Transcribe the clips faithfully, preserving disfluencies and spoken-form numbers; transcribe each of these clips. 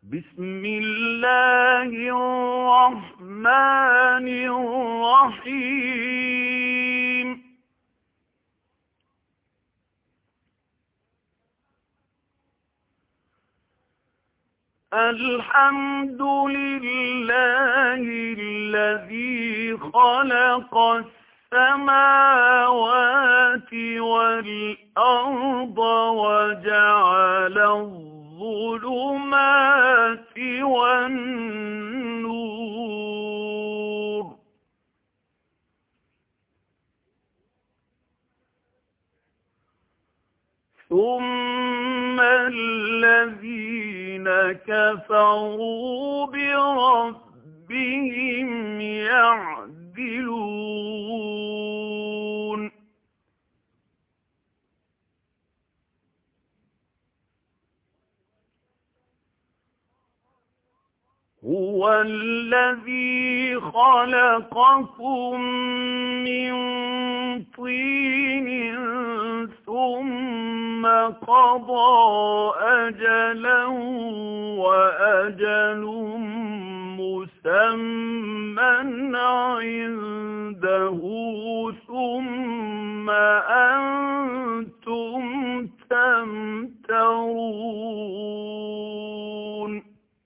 بسم الله الرحمن الرحيم الحمد لله الذي خلق السماوات والأرض وجعل الظلمات والنور ثم الذين كفروا بربهم يعدلون هو الذي خلقكم من طين ثم قضى أجلا وأجل مسمى عنده ثم أنتم تمترون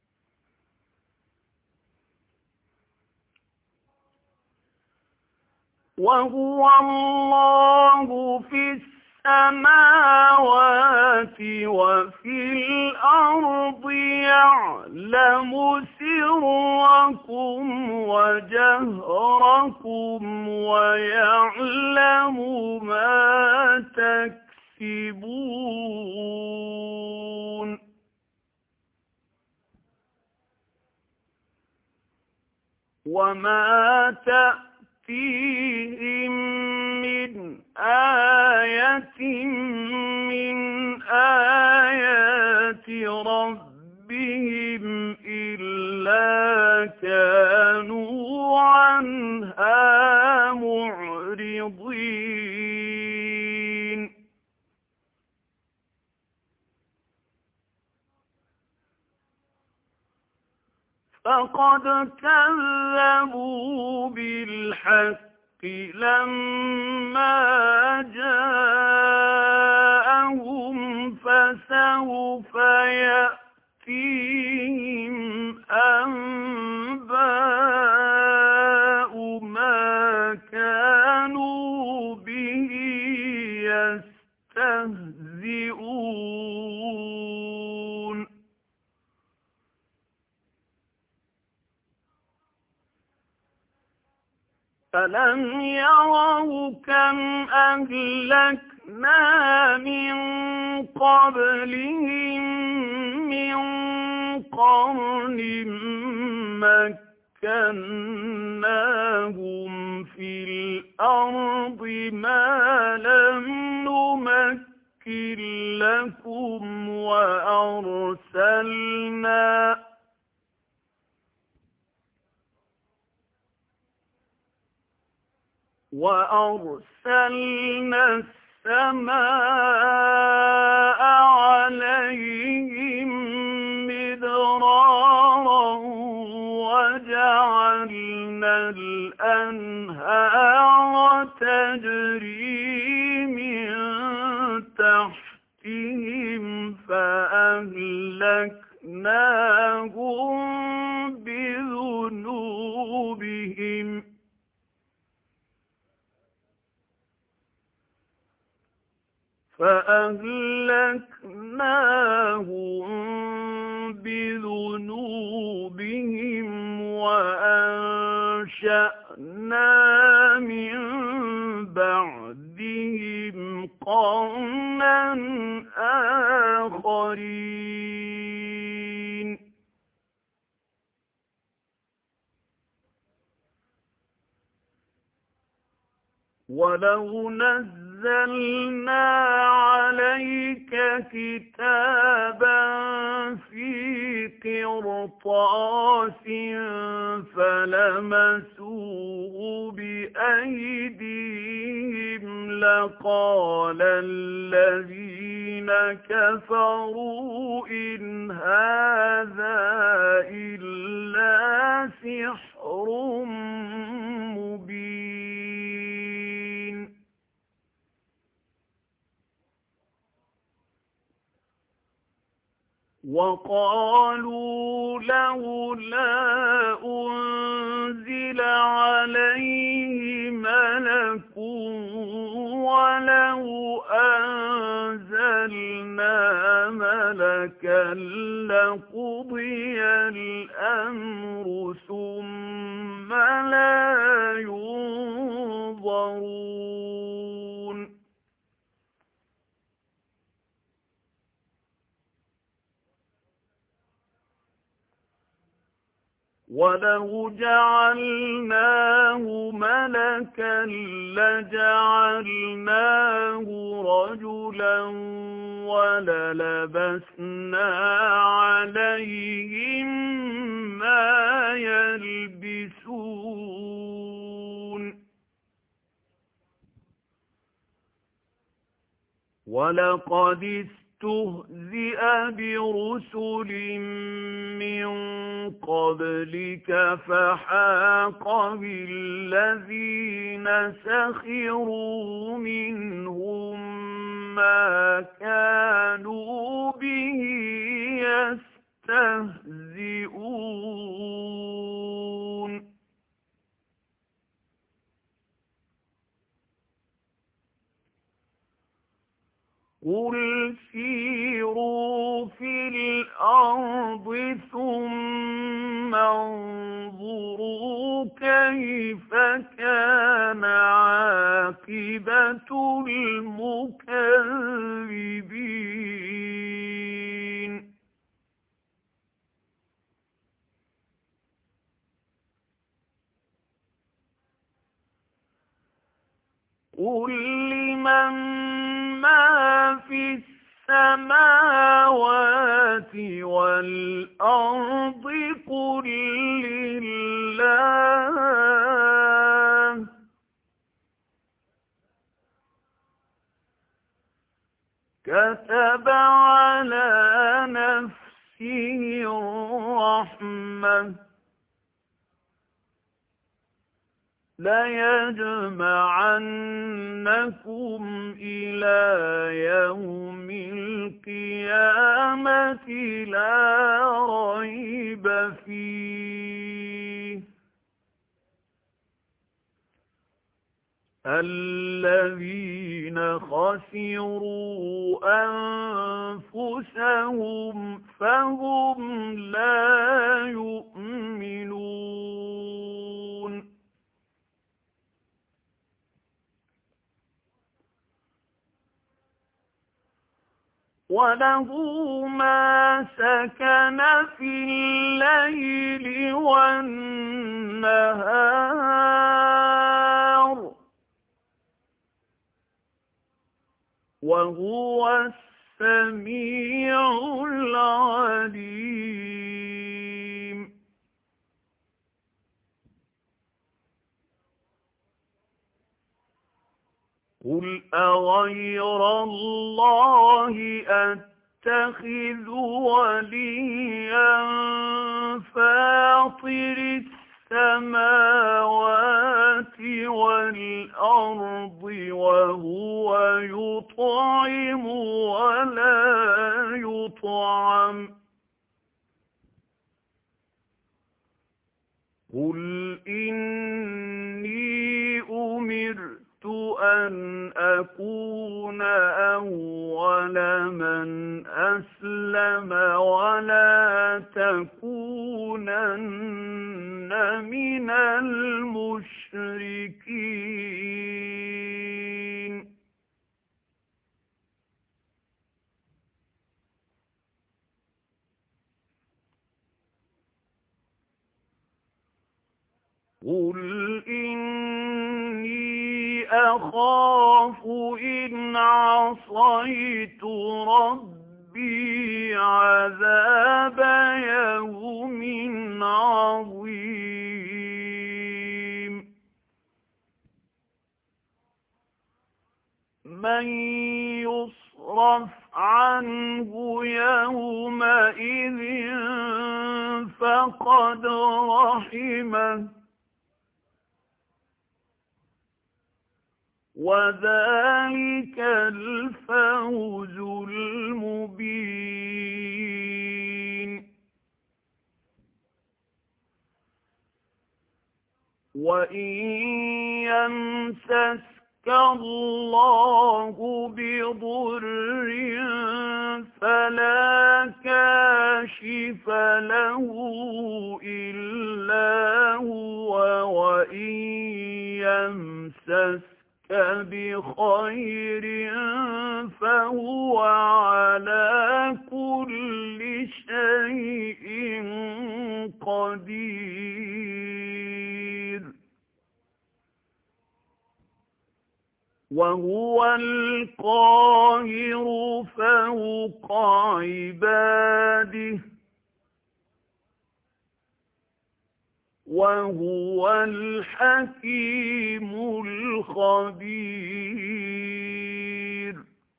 وهو الله في السماوات وفي الأرض يعلم سركم وجهركم ويعلم ما تكسبون وما تأتي فيهم من آية من آيات ربهم إلا كانوا عنها معرضين فقد كذبوا بالحق لما جاءهم فسوف يأتيهم أنباء ما كانوا به يستهزئون ألم يروا كم أهلكنا من قبلهم من قرن مكناهم في الأرض ما لم نمكن لكم وأرسلنا وأرسلنا السماء عليهم مدرارا وجعلنا الأنهار تجري من تحتهم فأهلكناهم بذنوبهم فأهلكناهم بذنوبهم وأنشأنا من بعدهم قرنا آخرين ولو نزلنا عليك كتابا في قرطاس فلمسوه بأيديهم لقال الذين الذين كفروا إن هذا إلا سحر مبين وقالوا لولا أنزل عليه ملك ولو أنزلنا ملكا لقضي الأمر ثم لا ينظرون ولو جعلناه ملكا لجعلناه رجلا وللبسنا عليهم ما يلبسون ولقد استهزئ برسل من قبلك فحاق بالذين سخروا منهم ما كانوا به يستهزئون قل سيروا في الأرض ثم انظروا كيف كان عاقبة المكذبين قل لمن ما في السماوات والأرض قل لله كتب على نفسه الرحمة ليجمعنكم إلى يوم القيامة لا ريب فيه الذين خسروا أنفسهم فهم لا يؤمنون وله ما سكن في الليل والنهار وهو السميع العليم قل أغير الله أتخذ وليا فاطر السماوات والأرض وهو يطعم ولا يطعم قل إني أمرت أن أكون أول من أسلم ولا تكونن من المشركين قل إني أخاف إن عصيت ربي عذاب يوم عظيم من يصرف فاصرف عنه يومئذ فقد رحمه وذلك الفوز المبين. وإن يمسسك الله بضر فلا كاشف له إلا هو وإن يمسسك بخير فهو على كل شيء قدير. وهو القاهر فوق عباده وهو الحكيم الخبير.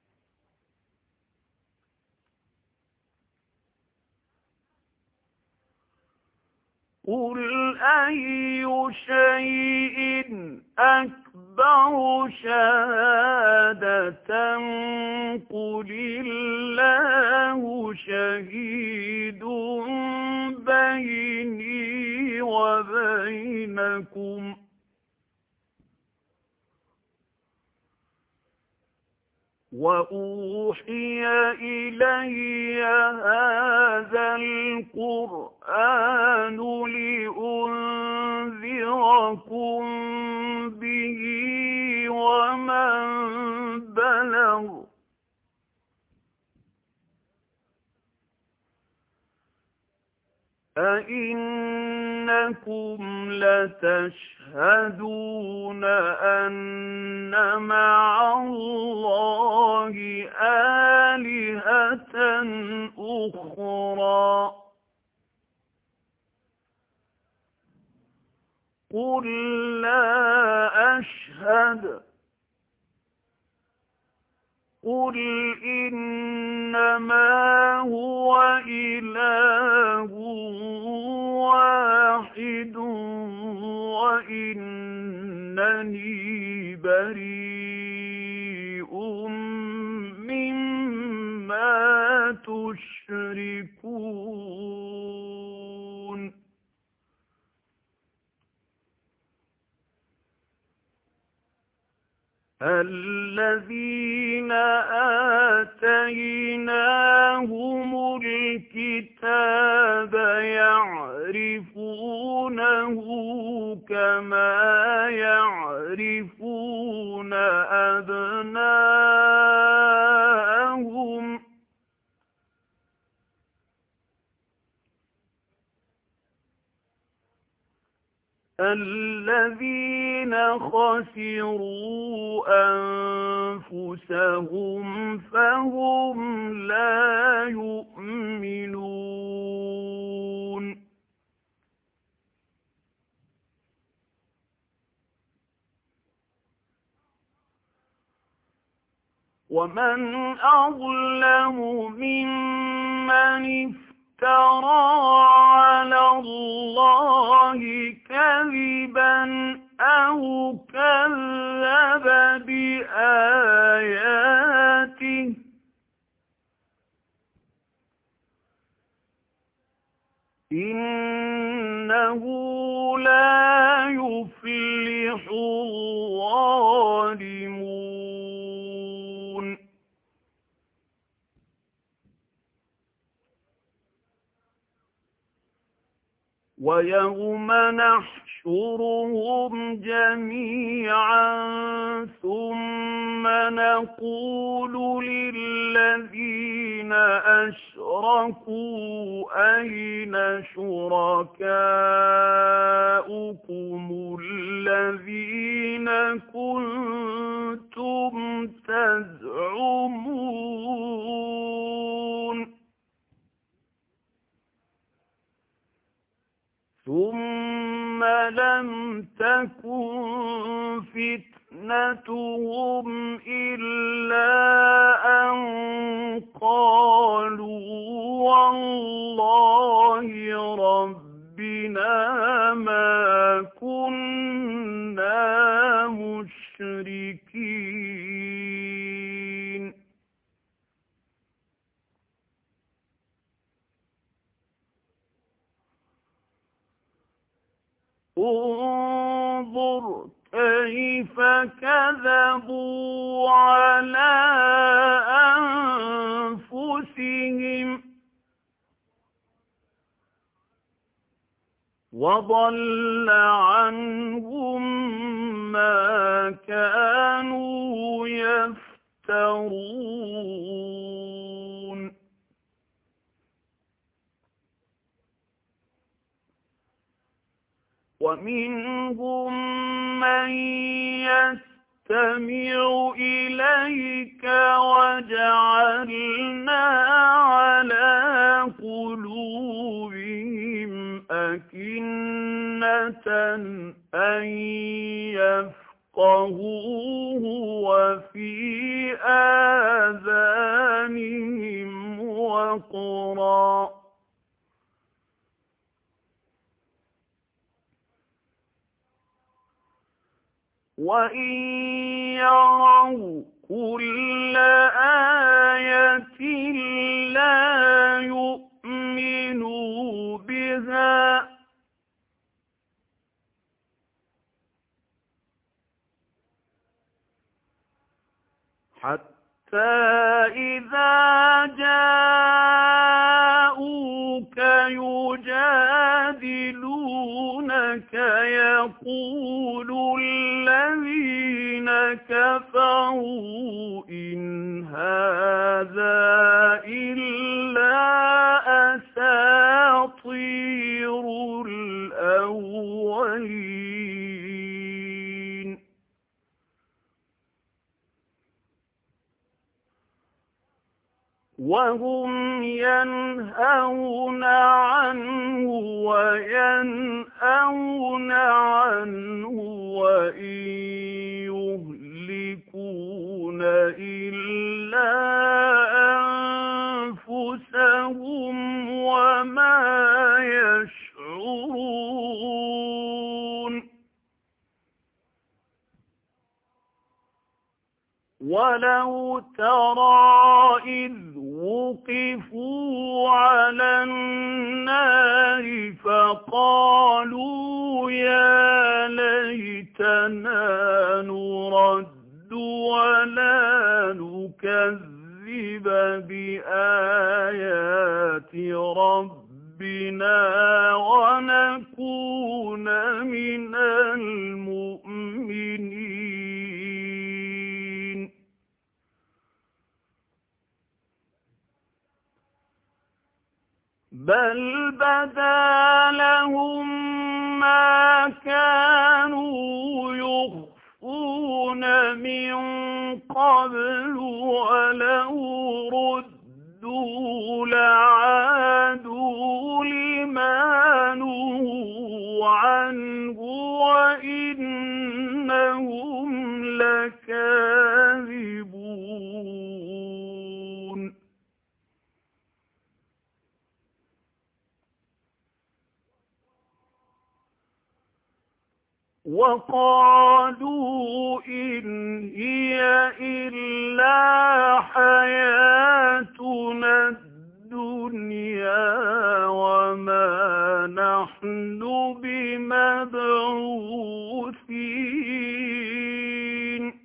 قل أي شيء أكبر شهادة قل الله شهيد بيني وبينكم وأوحي إلي هذا القرآن لأنذركم به ومن بلغ أئنكم لتشهدون أن مع الله آلهة أخرى قل لا أشهد قل إنما هو إله واحد وإنني بريء مما تشركون. الذين آتيناهم الكتاب يعرفونه كما يعرفون أبناءهم الذين خسروا أنفسهم فهم لا يؤمنون. ومن أظلم ممن افترى على الله كذبا أو كذب بآياته إنه لا يفلح الظالمون. ويوم نحشرهم جميعا ثم نقول للذين أشركوا أين شركاؤكم الذين كنتم تزعمون ثم لم تكن فتنتهم إلا أن انظر كيف كذبوا على أنفسهم وضل عنهم ما كانوا يفترون ومنهم من يستمع إليك وجعلنا على قلوبهم أكنة أن يفقهوه وفي آذانهم وقرا وإن يروا كل آية لا يؤمنوا بها حتى إذا جاءوك يجادلونك يقول الذين كفروا إن هذا إلا أساطير الأولين وهم ينهون عنه وينأون عنه وإن يهلكون إلا أنفسهم وما يشعرون ولو ترى إذ وقفوا على النار فقالوا يا ليتنا نرد ولا نكذب بآيات ربنا ونكون من المؤمنين بل بدا لهم ما كانوا يخفون من قبل ولو ردوا لعادوا لما نهوا عنه وإنهم لكاذبون وقالوا إن هي إلا حياتنا الدنيا وما نحن بمبعوثين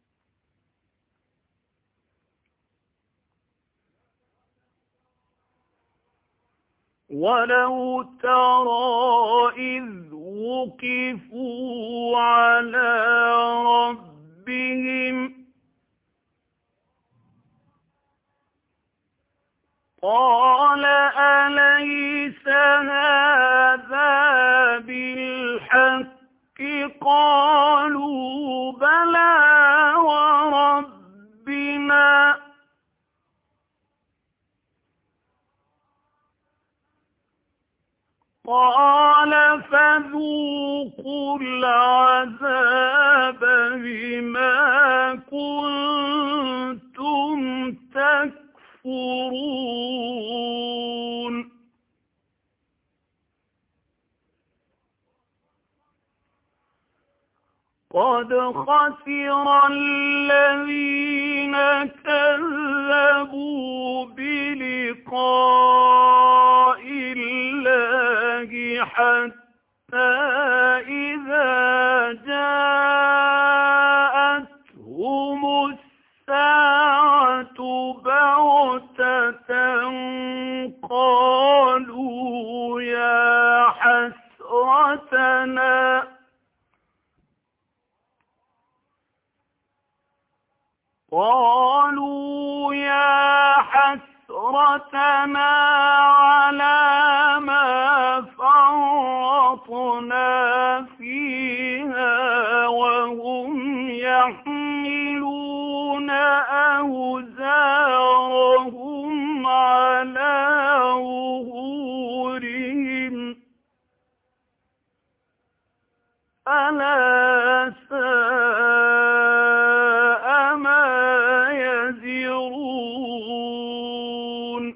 ولو ترى إذ وقفوا على ربهم قال أليس هذا بالحق قالوا بلى وربنا قال فذوقوا العذاب بما كنتم تكفرون قد خسر الذين كذبوا بلقاء الله حتى بغتة قالوا يا حسرتنا قالوا يا حسرتنا على ما فرطنا فيها وهم يحملون أوزارهم على ظهورهم ألا ساء ما يزرون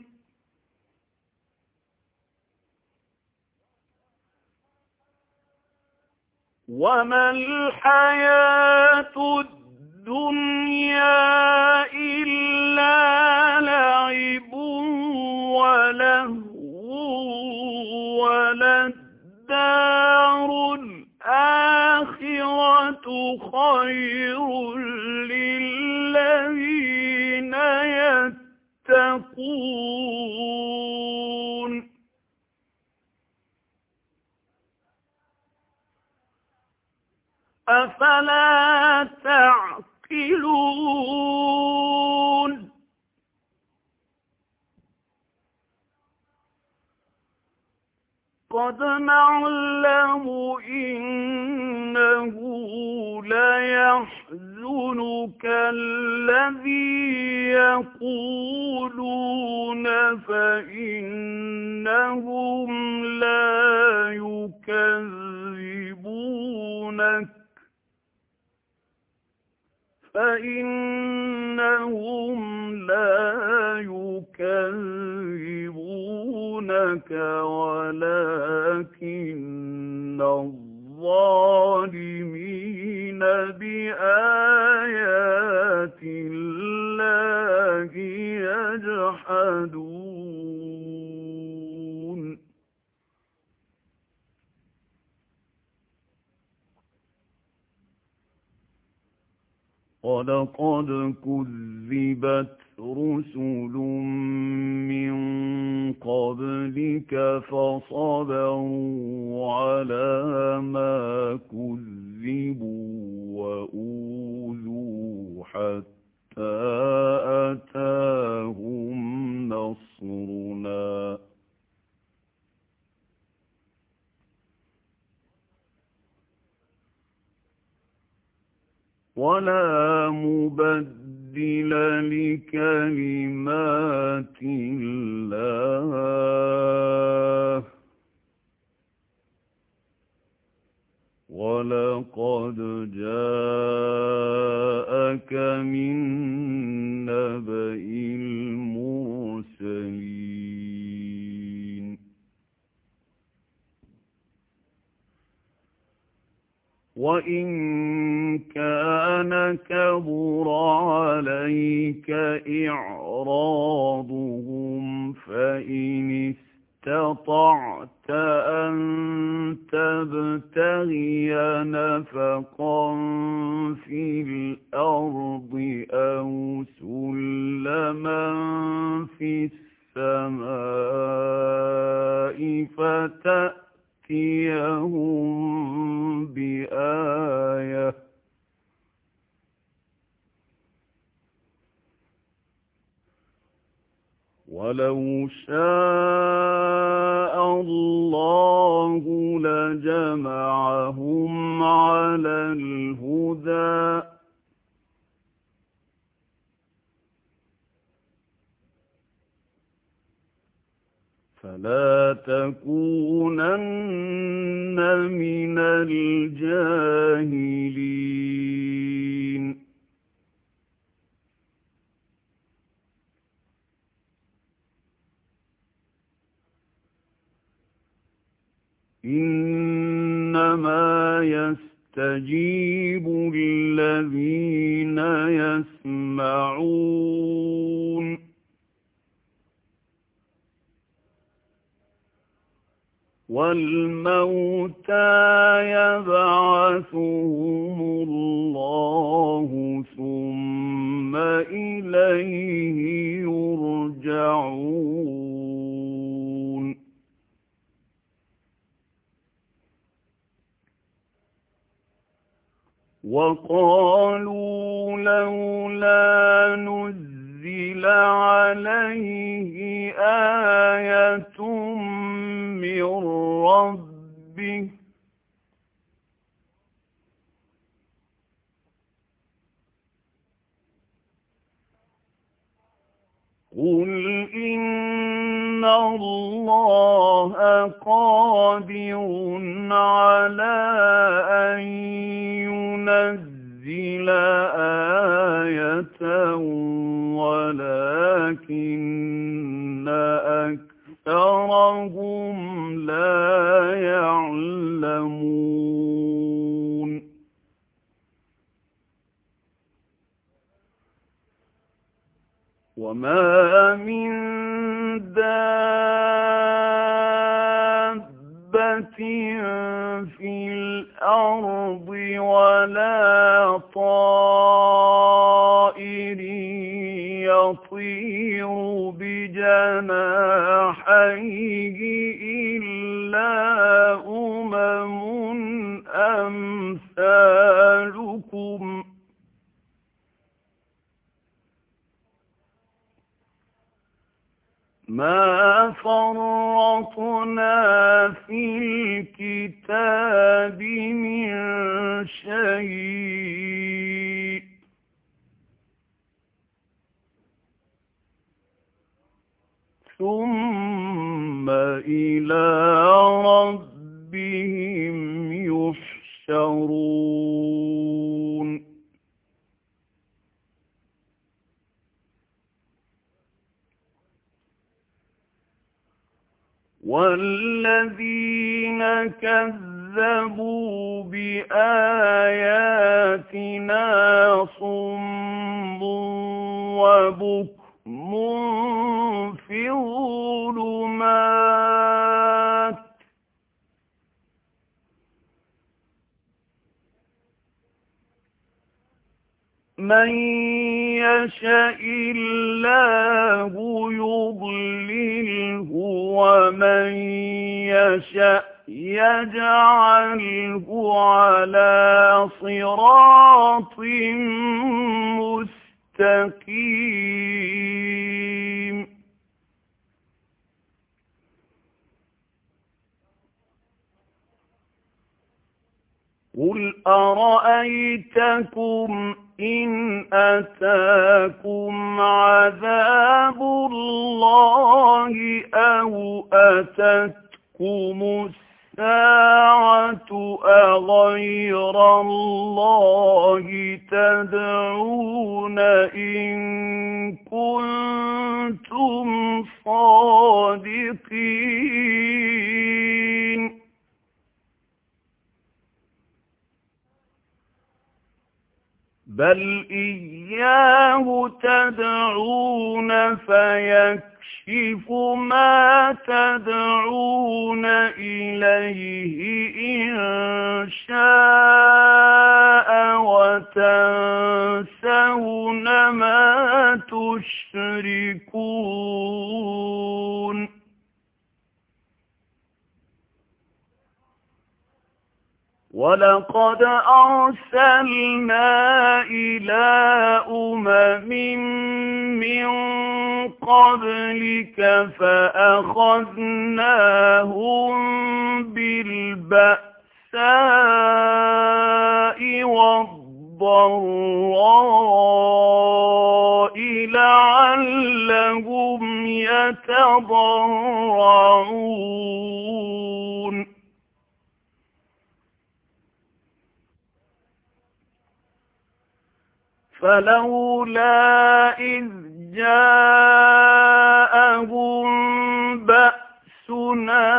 وما الحياة الدنيا إلا لعب ولهو وللدار الآخرة خير للذين يتقون أفلا تعقلون قد نعلم إنه ليحزنك الذي يقولون فإنهم لا يكذبونك فإنهم لا يكذبونك ولكن الظالمين بآيات الله يجحدون ولقد كذبت رسل من قبلك فصبروا على ما كذبوا وأوذوا حتى أتاهم نصرنا ولا مبدل لكلمات الله ولقد جاءك من نبأ المرسلين وإن كان كبر عليك إعراضهم فإن استطعت أن تبتغي نفقا في الأرض أو سلما في السماء فتأتيهم بآية ولو شاء الله لجمعهم على الهدى فلا تكونن من الجاهلين إنما يستجيب الذين يسمعون والموتى يبعثهم الله ثم إليه يرجعون وقالوا لولا نزل عليه آية من ربه قل إن الله قادر على أن ينزل آية ولكن أكثرهم لا يعلمون وما من دابة في الأرض ولا طائر يطير بجناحيه إلا أمم أمثالكم ما فرطنا في الكتاب من شيء ثم إلى ربهم يحشرون والذين كذبوا بآياتنا صم وبكم في الظلمات من يشاء الله يضلله ومن يشاء يجعله على صراط مستقيم قل أرأيتكم إن أتاكم عذاب الله أو أتتكم الساعة أغير الله تدعون إن كنتم صادقين بل إياه تدعون فيكشف ما تدعون إليه إن شاء وتنسون ما تشركون ولقد أرسلنا إلى أمم من قبلك فأخذناهم بالبأساء والضراء لعلهم يتضرعون فلولا إذ جاءهم بأسنا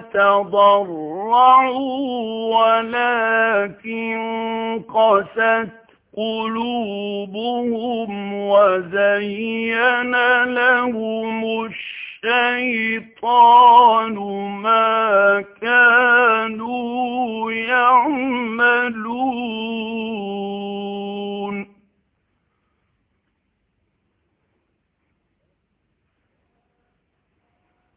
تضرعوا ولكن قست قلوبهم وزين لهم الشيطان ما كانوا يعملون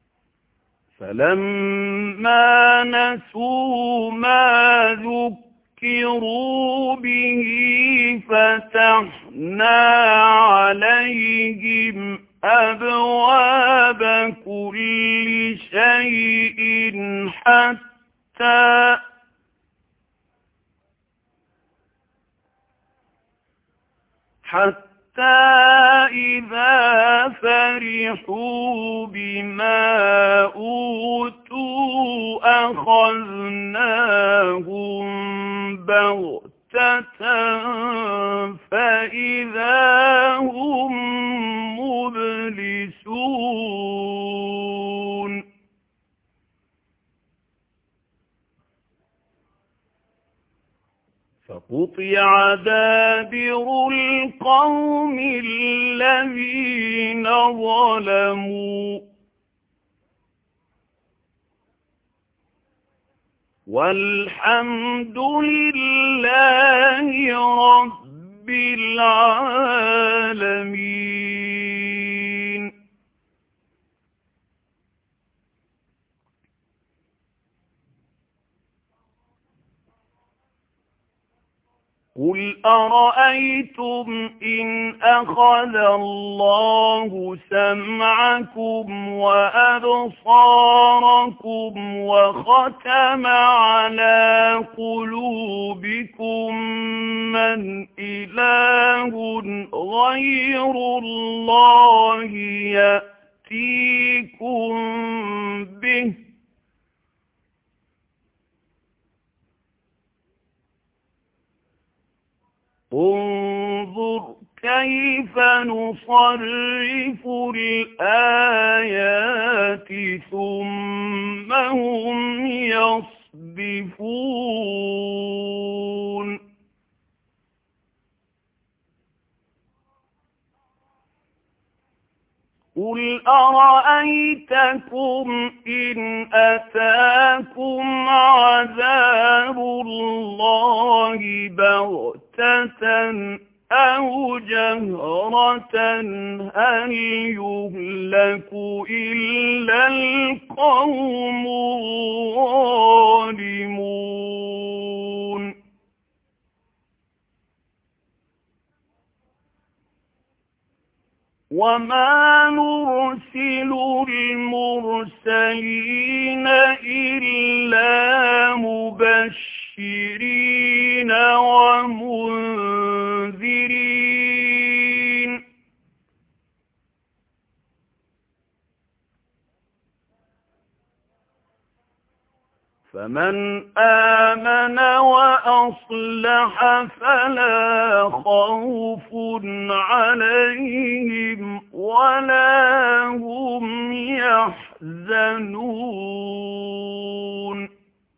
فلما نسوا ما ذكروا ذكروا به فتحنا عليهم أبواب كل شيء حتى حتى إذا فرحوا بما أوتوا أخذناهم بغتة فإذا هم مبلسون فقطع دابر القوم الذين ظلموا والحمد لله رب العالمين. قل أرأيتم إن أخذ الله سمعكم وأبصاركم وختم على قلوبكم من إله غير الله يأتيكم به انظر كيف نصرف الآيات ثم هم يصدفون. قل أرأيتكم إن أتاكم عذاب الله بغتة أو جهرة هل يهلك إلا القوم الظالمون. وما نرسل المرسلين إلا مبشرين ومنذرين فمن آمن وأصلح فلا خوف عليهم ولا هم يحزنون.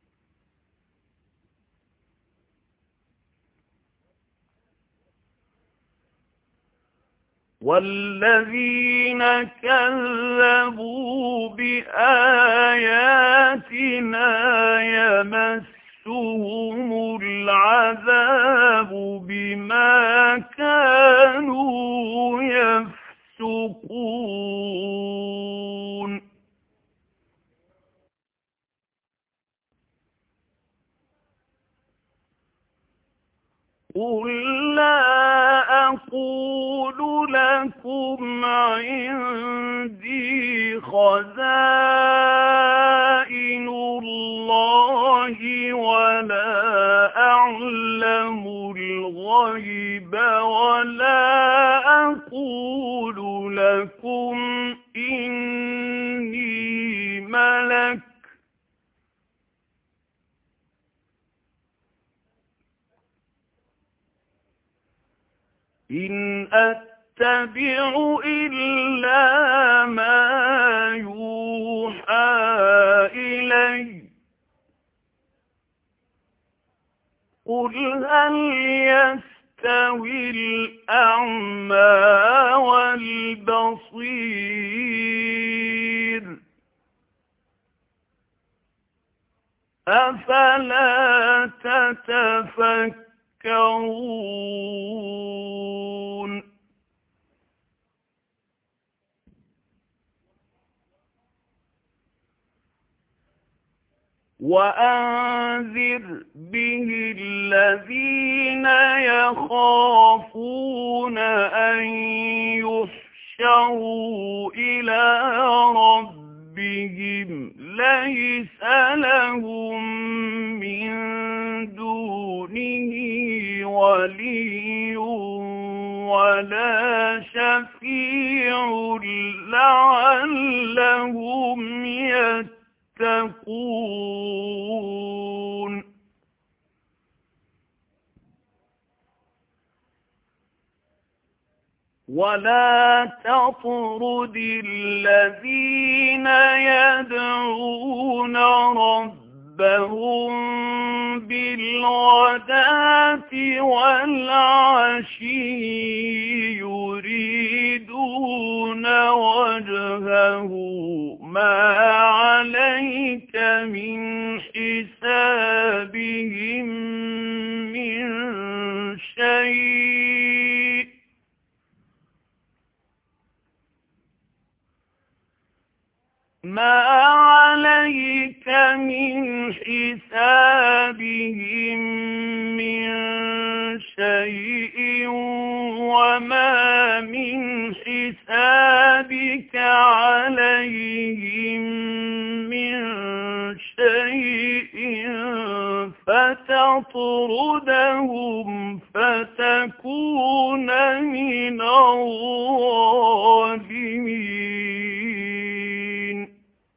والذين كذبوا بآياتنا يمسهم العذاب بما كانوا يفسقون. قل لا أقول لكم عندي خزائن الله ولا أعلم الغيب ولا أقول لكم إني ملك إن أتبع إلا ما يوحى إلي قل هل يستوي الأعمى والبصير أفلا تتفكرون. وأنذر به الذين يخافون أن يحشروا إلى ربهم ليس لهم من دونه ولي ولا شفيع لعلهم يتقون ولا تطرد الذين يدعون ربهم بالغداة والعشي يريدون وجهه ما عليك من حسابهم من شيء ما عليك من حسابهم من شيء وما من حسابك عليهم من شيء فتطردهم فتكون من الظالمين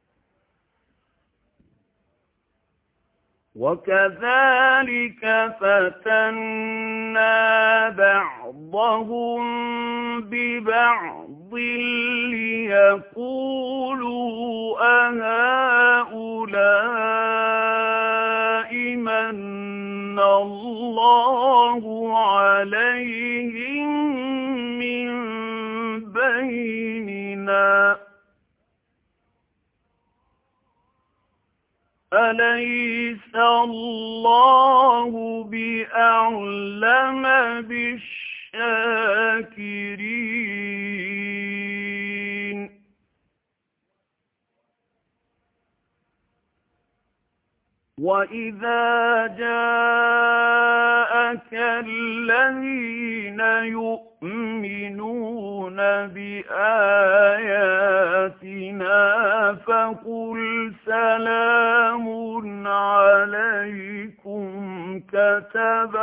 وكذلك فتنا بعضهم ببعض ليقولوا أهؤلاء من الله عليهم من بيننا أليس الله بأعلم بالشاكرين وإذا جاءك الذين يؤمنون بآياتنا فقل سلام عليكم كتب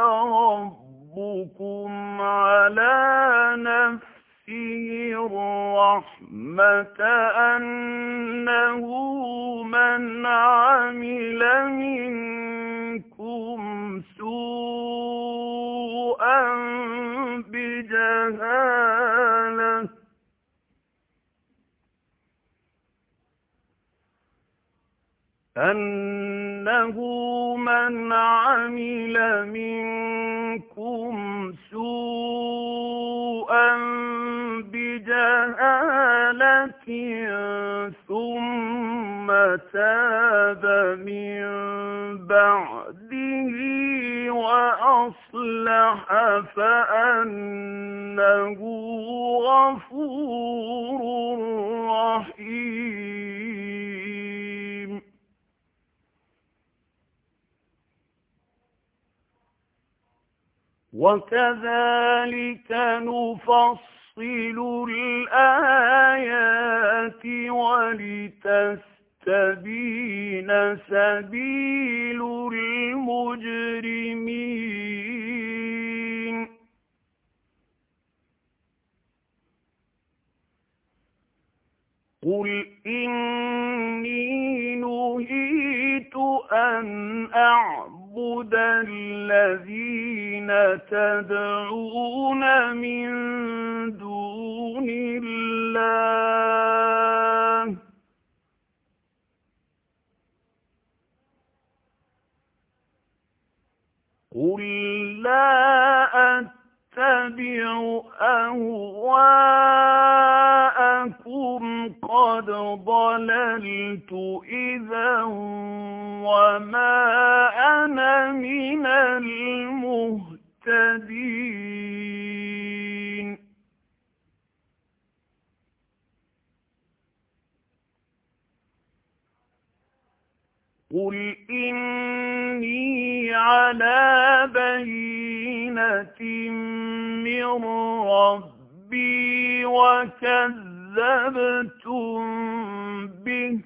ربكم على نفسه الرحمة أنه من عمل منكم سوءا بجهالة أنه من عمل منكم سوءا بجهالة ثم تاب من بعده وأصلح فأنه غفور رحيم وكذلك نفصل الآيات ولتستبين سبيل المجرمين قل إني نهيت أن أعبد الذين تدعون من دون الله قل لا أتبع أهواءكم قد ضللت إذا وما أنا من المهتدين قُلْ إِنِّي عَلَىٰ بَيِّنَةٍ مِّن رَّبِّي وَكَذَّبْتُم بِهِ ۚ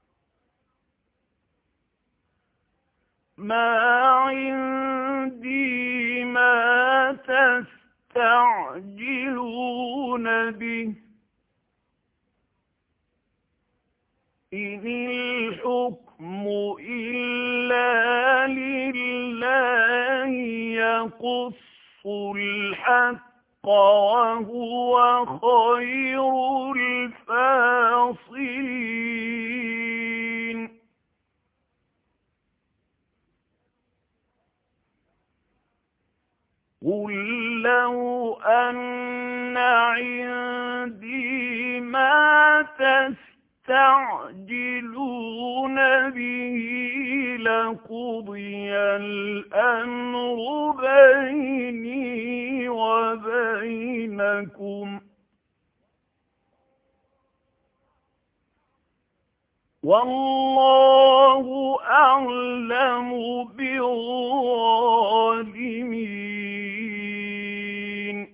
مَا عِندِي مَا تَسْتَعْجِلُونَ بِهِ ۚ إِنِ الْحُكْمُ إِلَّا لِلَّهِ يَقُصُّ الْحَقَّ وَهُوَ خَيْرُ الْفَاصِلِينَ قُل لَّوْ أَنَّ عِندِي مَا تَسْتَعْجِلُونَ بِهِ لَقُضِيَ الْأَمْرُ بَيْنِي وَبَيْنَكُمْ ۗ وَاللَّهُ أَعْلَمُ بِالظَّالِمِينَ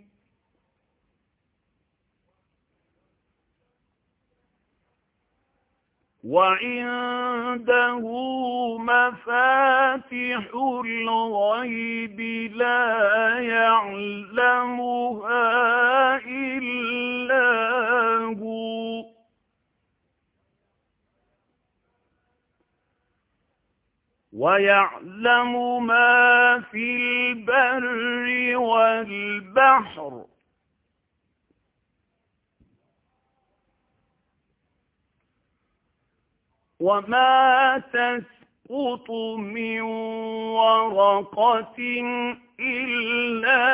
وَعِندَهُ مَفَاتِحُ الْغَيْبِ لَا يَعْلَمُهَا إِلَّا هُوَ ۚ وَيَعْلَمُ مَا فِي الْبَرِّ وَالْبَحْرِ ۚ وَمَا تَسْقُطُ مِن وَرَقَةٍ إِلَّا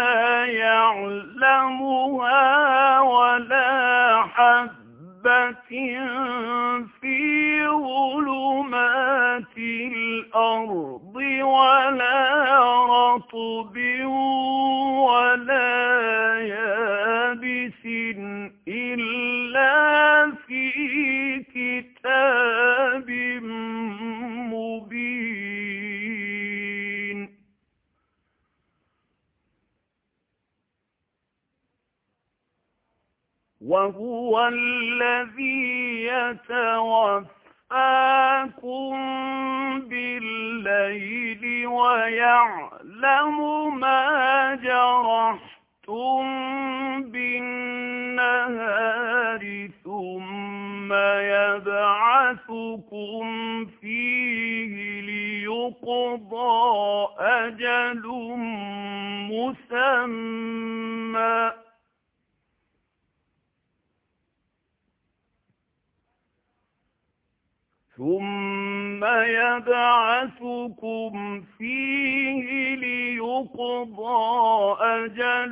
يَعْلَمُهَا وَلَا حَبَّةٍ فِي ظُلُمَاتِ الْأَرْضِ وَلَا رَطْبٍ وَلَا يَابِسٍ إِلَّا فِي كِتَابٍ مُّبِينٍ وَهُوَ الَّذِي يَتَوَفَّاكُم بِاللَّيْلِ وَيَعْلَمُ مَا جَرَحْتُم بِالنَّهَارِ ثُمَّ يَبْعَثُكُمْ فِيهِ لِيُقْضَىٰ أَجَلٌ مُّسَمًّى ۖ ثُمَّ يَبْعَثُكُمْ فِيهِ لِيُقْضَىٰ أَجَلٌ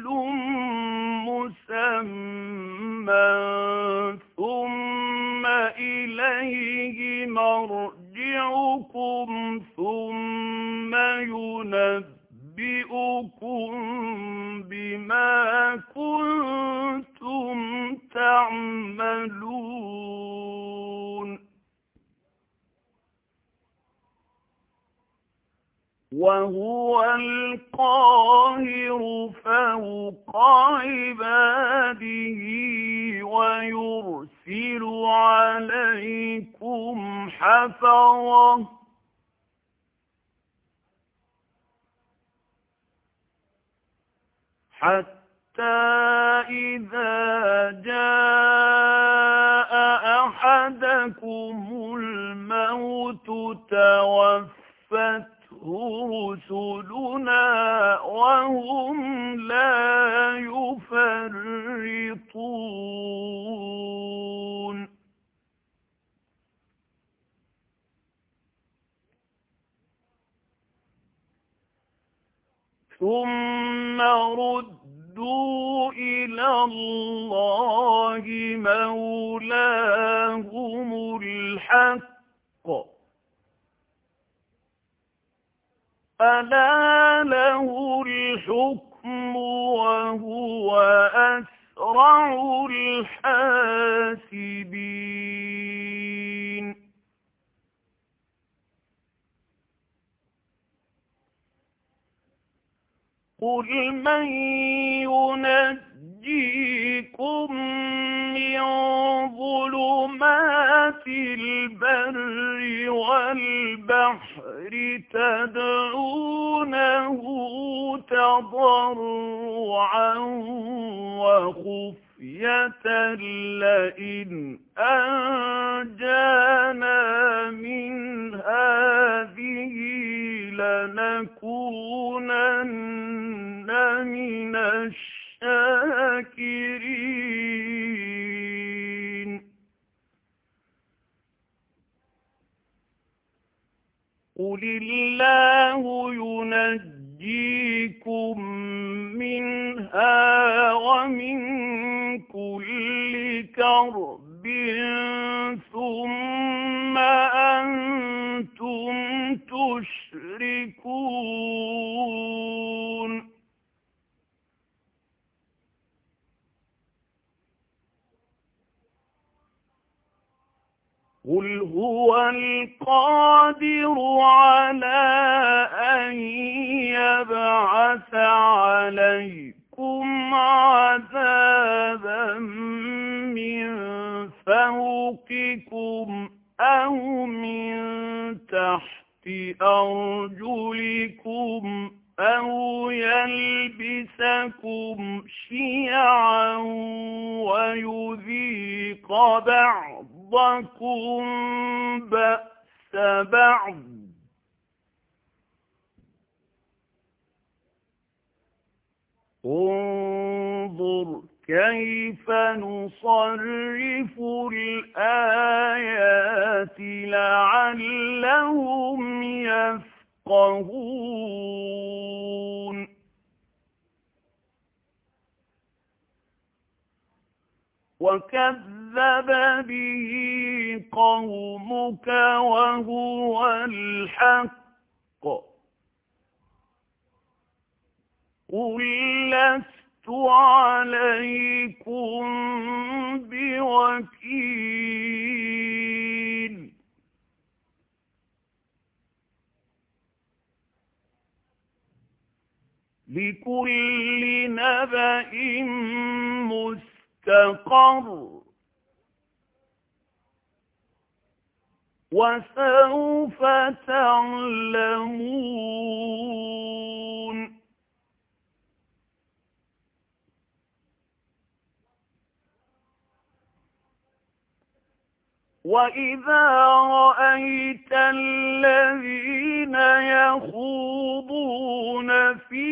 مُّسَمًّى ۖ ثُمَّ إِلَيْهِ مَرْجِعُكُمْ ثُمَّ يُنَبِّئُكُم بِمَا كُنتُمْ تَعْمَلُونَ وَهُوَ الْقَاهِرُ فَوْقَ عِبَادِهِ وَيُرْسِلُ عَلَيْكُمْ حَفَظَةً حَتَّى إِذَا جَاءَ أَحَدَكُمُ الْمَوْتُ تَوَفَّتْهُ رُسُلُنَا وَهُمْ لَا يُفَرِّطُونَ ثُمَّ رُدُّوا إِلَى اللَّهِ مَوْلَاهُمُ الْحَقِّ أَلَا لَهُ الْحُكْمُ وَهُوَ أَسْرَعُ الْحَاسِبِينَ قُلْ مَن يُنَجِّيكُم مِّن ظُلُمَاتِ الْبَرِّ وَالْبَحْرِ تَدْعُونَهُ تَضَرُّعًا وَخُفْيَةً لَّئِنْ أَنجَانَا مِنْ هَٰذِهِ لَنَكُونَنَّ مِنَ الشَّاكِرِينَ قُلِ اللَّهُ يُنَجِّيكُم مِّنْهَا وَمِن كُلِّ كَرْبٍ ثُمَّ أَنتُمْ تُشْرِكُونَ قُلْ هُوَ الْقَادِرُ عَلَىٰ أَن يَبْعَثَ عَلَيْكُمْ عَذَابًا مِّن فَوْقِكُمْ أَوْ مِن تَحْتِ أَرْجُلِكُمْ أَوْ يَلْبِسَكُمْ شِيَعًا وَيُذِيقَ بَعْضَكُم بَأْسَ بَعْضٍ ۗ انظُرْ كَيْفَ نُصَرِّفُ الْآيَاتِ لَعَلَّهُمْ يَفْقَهُونَ وَكَذَّبَ بِهِ قَوْمُكَ وَهُوَ الْحَقُّ قُل لَّسْتُ عَلَيْكُم بِوَكِيلٍ لِكُلِّ نَبَإٍ مُّسْتَقَرٌّ وَسَوْفَ تَعْلَمُونَ وَإِذَا رَأَيْتَ الَّذِينَ يَخُوضُونَ فِي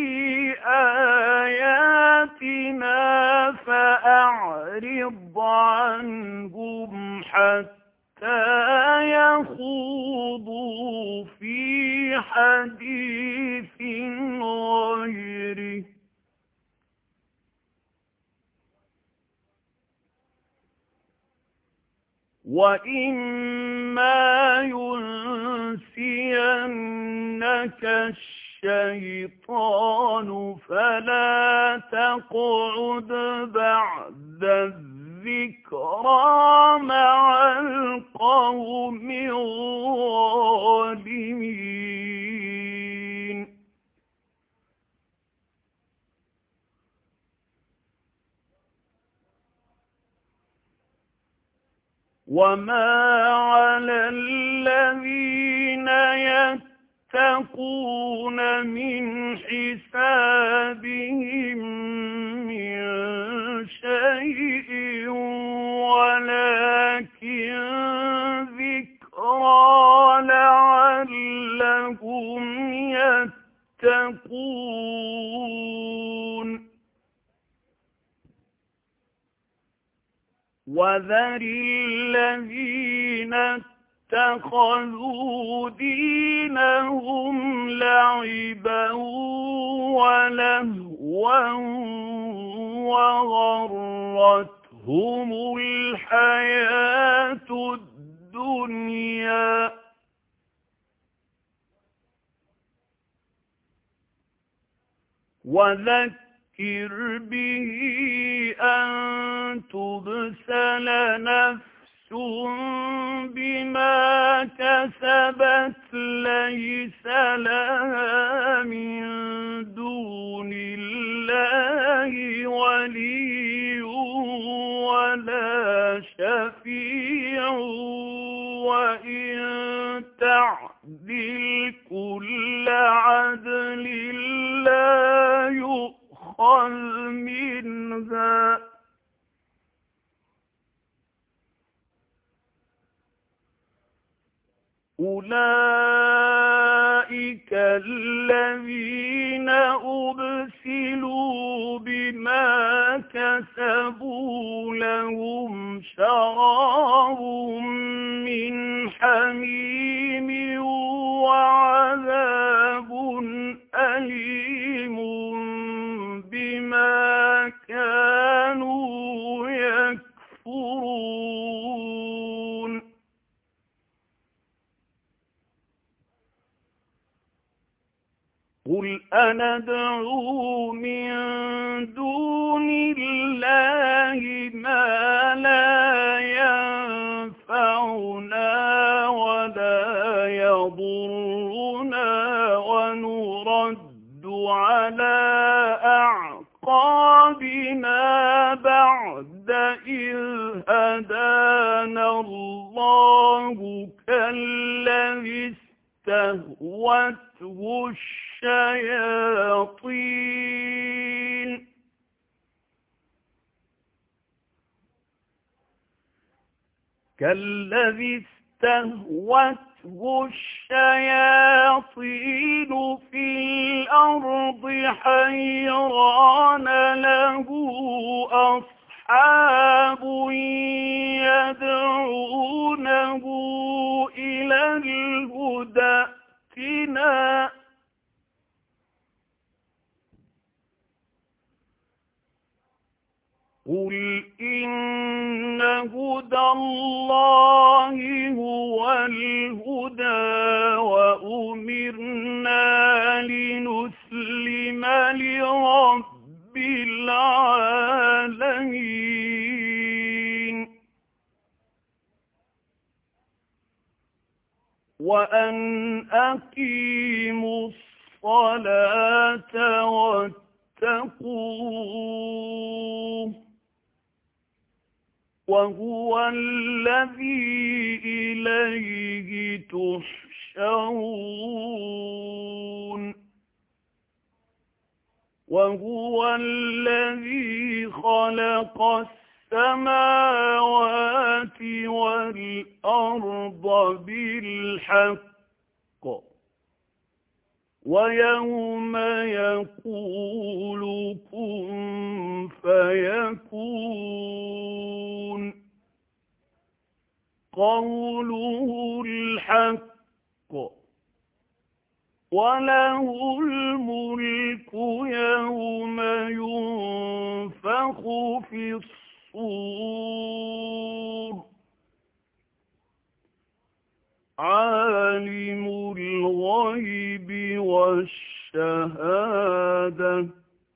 آيَاتِنَا فَأَعْرِضْ عَنْهُمْ حَتَّىٰ يَخُوضُوا فِي حَدِيثٍ غَيْرِهِ ۚ وَإِمَّا يُنسِيَنَّكَ الشَّيْطَانُ فَلَا تَقْعُدْ بَعْدَ الذِّكْرَىٰ مَعَ الْقَوْمِ الظَّالِمِينَ وَمَا عَلَى الَّذِينَ يَتَّقُونَ مِنْ حِسَابِهِم مِّن شَيْءٍ وَلَٰكِن ذِكْرَىٰ لَعَلَّهُمْ يَتَّقُونَ وَذَرِ الَّذِينَ اتَّخَذُوا دِينَهُمْ لَعِبًا وَلَهْوًا وَغَرَّتْهُمُ الْحَيَاةُ الدُّنْيَا ۚ وَذَكِّرْ بِهِ أَن تُبْسَلَ نَفْسٌ بما كسبت ليس لها من دون الله ولي ولا شفيع وإن تعدل كل عدل لا يؤخذ منها أولئك الذين أبسلوا بما كسبوا لهم شراب من حميم وعذاب أليم بما كانوا يكفرون قل أندعو من دون الله ما لا ينفعنا ولا يضرنا ونرد على أعقابنا بعد إذ هدانا الله كالذي استهوته الشياطين كالذي استهوته الشياطين في الأرض حيران له أصحاب يدعونه إلى الهدى ائتنا قل إن هدى الله هو الهدى وأمرنا لنسلم لرب العالمين وأن أقيموا الصلاة واتقوه وهو الذي إليه تحشرون وهو الذي خلق السماوات والأرض بالحق ويوم يقول كن فيكون قوله الحق وله الملك يوم ينفخ في الصور عالم الغيب والشهادة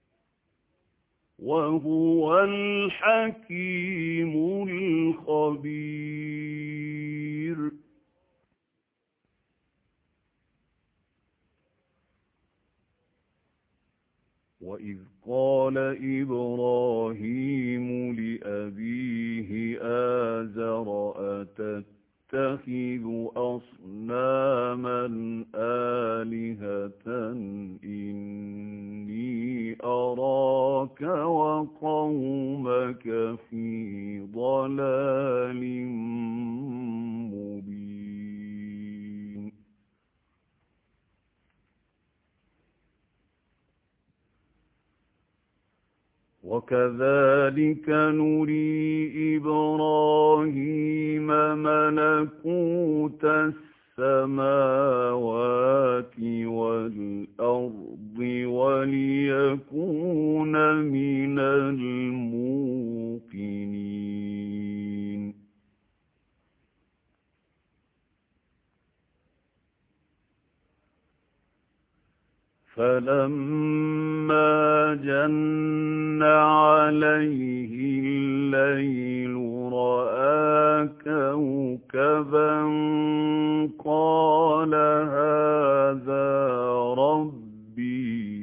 وهو الحكيم الخبير وإذ قال إبراهيم لأبيه آزر أتتخذ أصناما آلهة إني أراك وقومك في ضلال مبين وكذلك نري إبراهيم ملكوت السماوات والأرض وليكون من الموقنين فلما جن عليه الليل رأى كوكبا كوكبا قال هذا ربي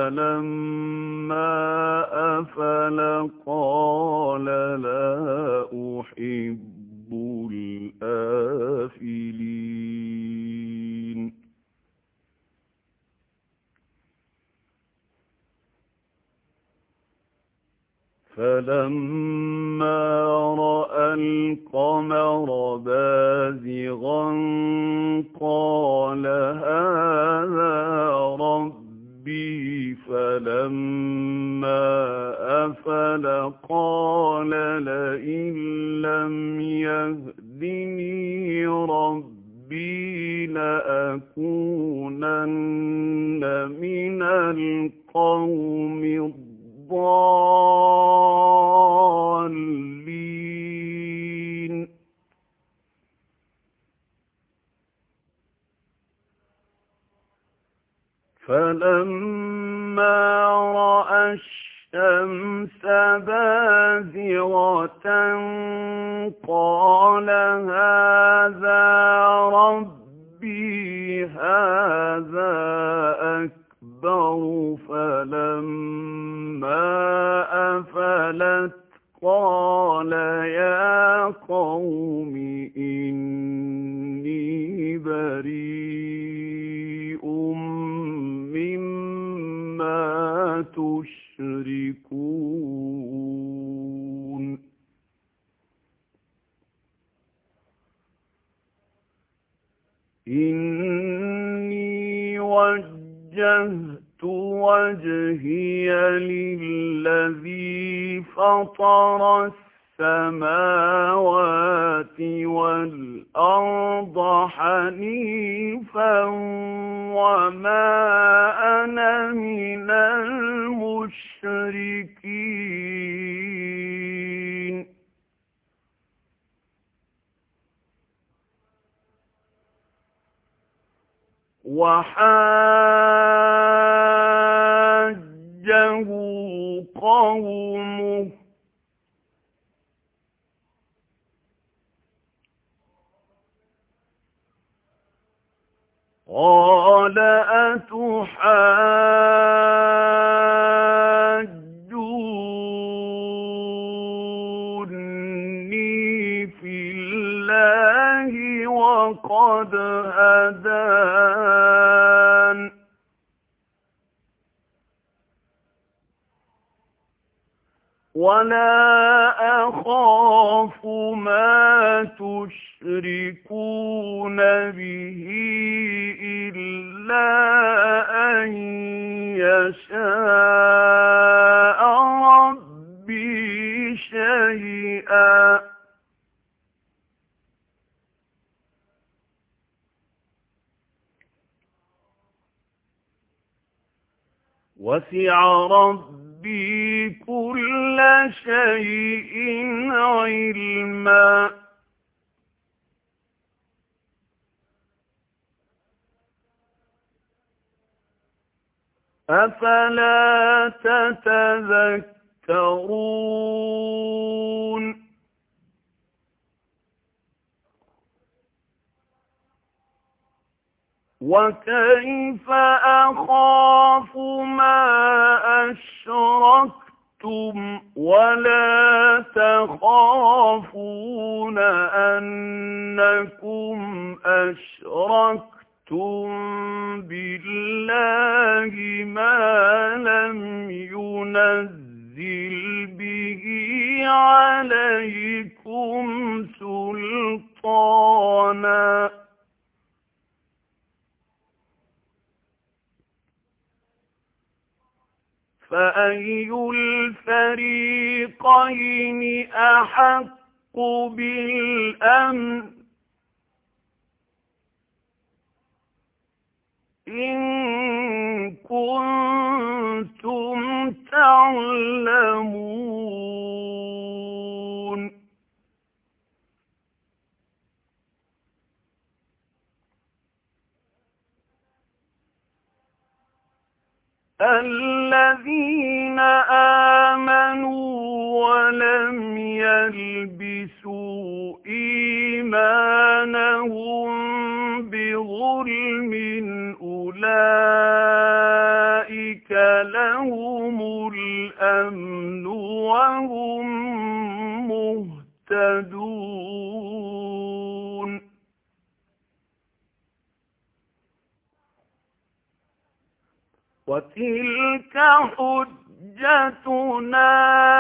فلما أفل قال لا أحب الآفلين فلما رأى القمر بازغا قال هذا ربي فلما أفل قال لئن لم يهدني ربي لأكونن من القوم الضالين فلما رأى الشمس بازغة قال هذا ربي هذا أكبر فلما أفلت قال يا قوم إني بريء مما تشركون إني وجهت وجهي للذي فطر السماوات والأرض حنيفا وما أنا من المشركين وحاجه قومه قال أتحاجوني في الله وقد هدان ولا أخاف ما تشركون به إلا أن يشاء ربي شيئا وسع ربي كل شيء علما أفلا تتذكرون وكيف أخاف ما أشركتم ولا تخافون أنكم أشركتم بالله ما لم ينزل به عليكم سلطانا فأي الفريقين أحق بالأمن إن كنتم تعلمون الذين آمنوا ولم يلبسوا إيمانهم مكانهم بظلم أولئك لهم الأمن وهم مهتدون وتلك حجتنا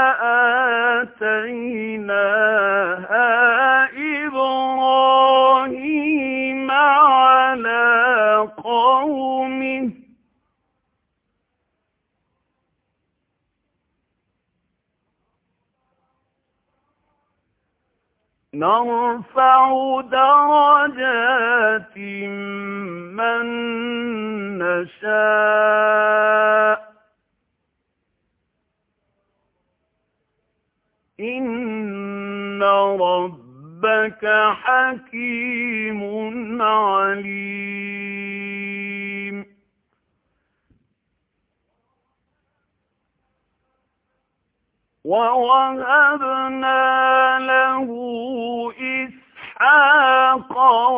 آتيناها إبراهيم على قومه نرفع درجات من نشاء إن ربك حكيم عليم ووهبنا له إسحاق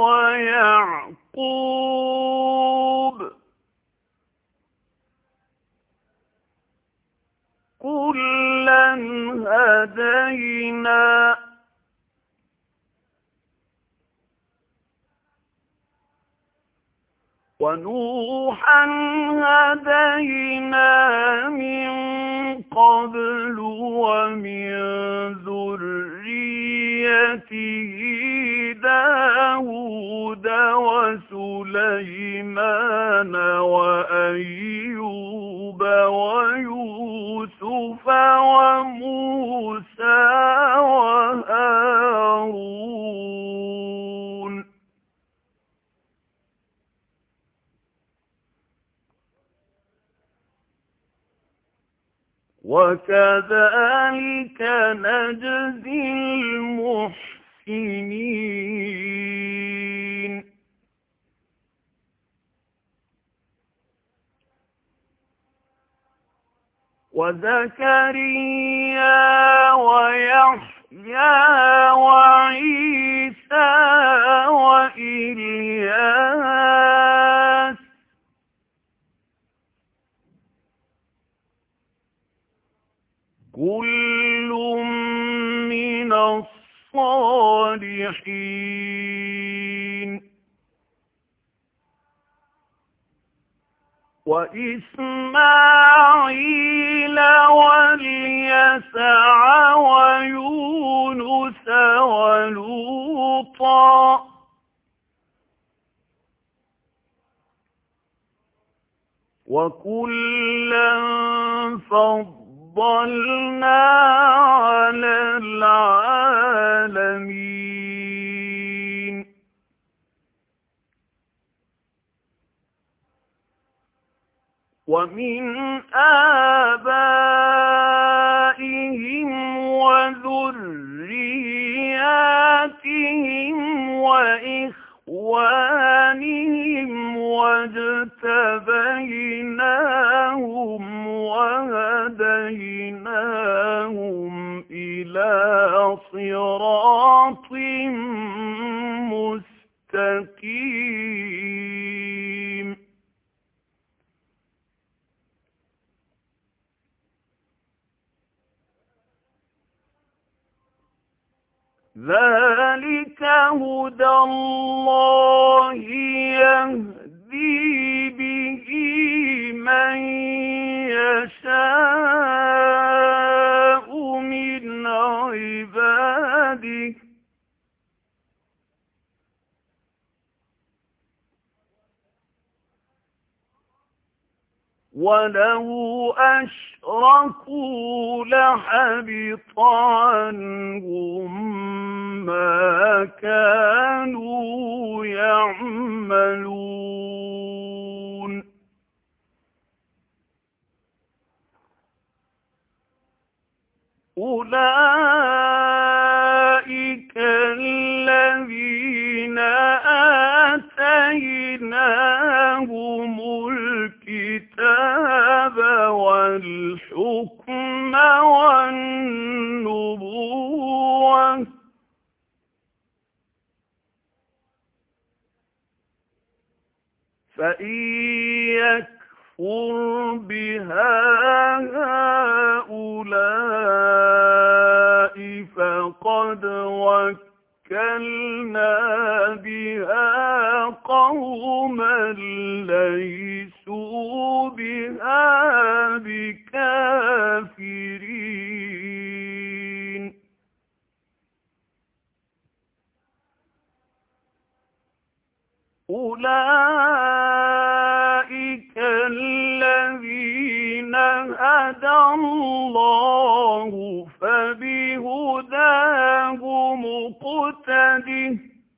ويعقوب كلا هدينا ونوحا هدينا من قبل ومن ذريته داود وسليمان وأيوب ويوسف وموسى وهارون وكذلك نجزي المحسنين وزكريا ويحيى وعيسى وإلياس كل من الصالحين وإسماعيل واليسع ويونس ولوطا وكلا فضلنا على العالمين ومن آبائهم وذرياتهم وإخوانهم واجتبيناهم وهديناهم إلى صراط مستقيم ذلك هدى الله يهدي به من يشاء من عباده ولو أشركوا لحبط عنهم ما كانوا يعملون أولئك الذين آتيناهم الكتاب والحكم والنبوة فإن يكفر بها هؤلاء فقد وكلنا بها قوما ليسوا بها بكافرين. أولئك الذين هدى الله فبهداه مقتده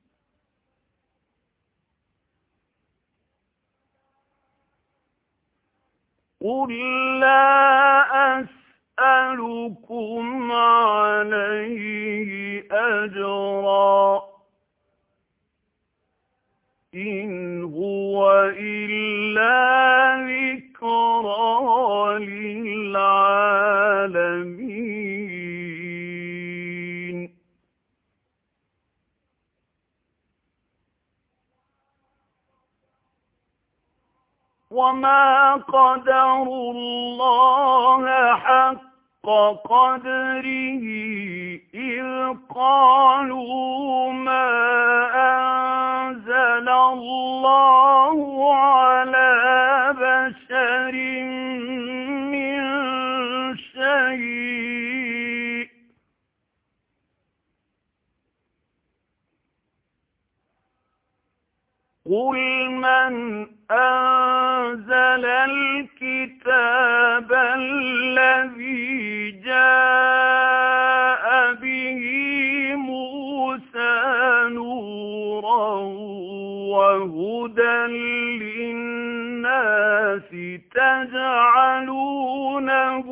قل لا أسألكم عليه أجرا إن هو إلا ذكرى للعالمين. وما قدروا الله حق قدره إذ قالوا ما أنزل الله على بشر من شيء قل من أنزل الكتاب الذي جاء به موسى نورا وهدى للناس تجعلونه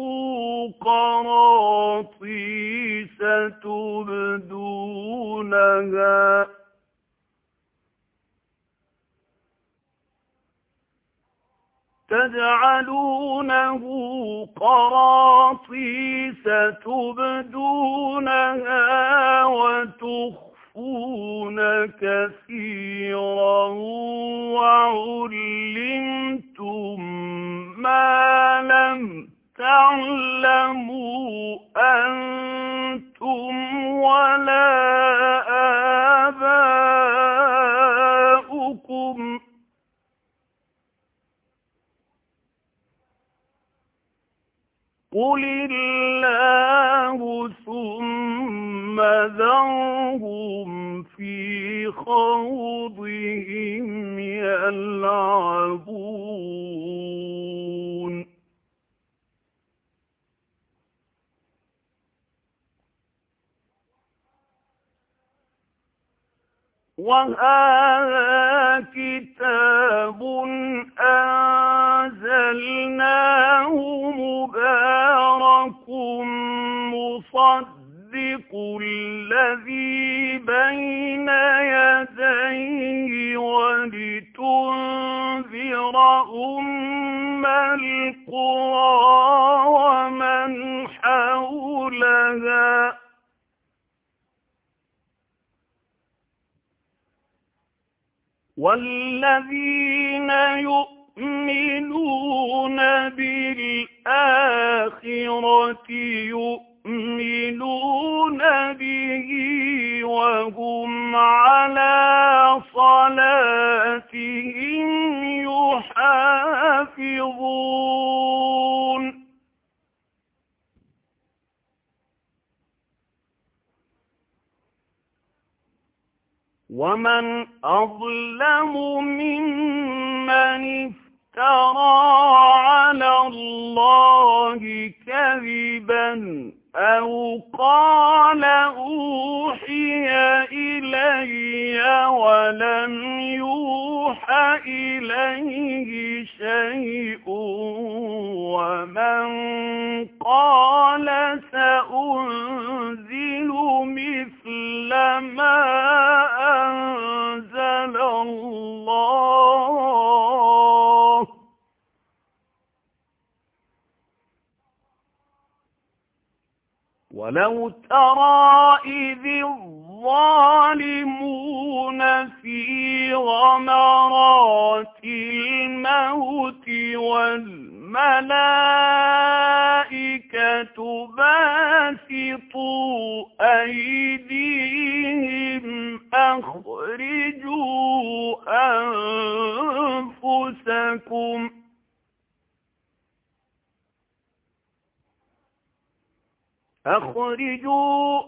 قراطيس تبدونها تجعلونه قراطيس تبدونها وتخفون كثيرا وعلمتم ما لم تعلموا أنتم ولا آباؤكم قل الله ثم ذرهم في خوضهم يلعبون. وهذا كتاب أنزلناه مبارك مصدق الذي بين يديه ولتنذر أم القرى ومن حولها والذين يؤمنون بالآخرة يؤمنون به وهم على صلاتهم يحافظون. ومن أظلم ممن افترى على الله كذبا أو قال أوحي إلي ولم يوحى إليه شيء ومن قال سأنزل مثل ما أنزل الله ولو ترى إذ الظالمون في غمرات الْمَلَائِكَةُ بَاسِطُو أَيْدِيهِمْ أَخْرِجُوا أَنفُسَكُمْ أَخْرِجُوا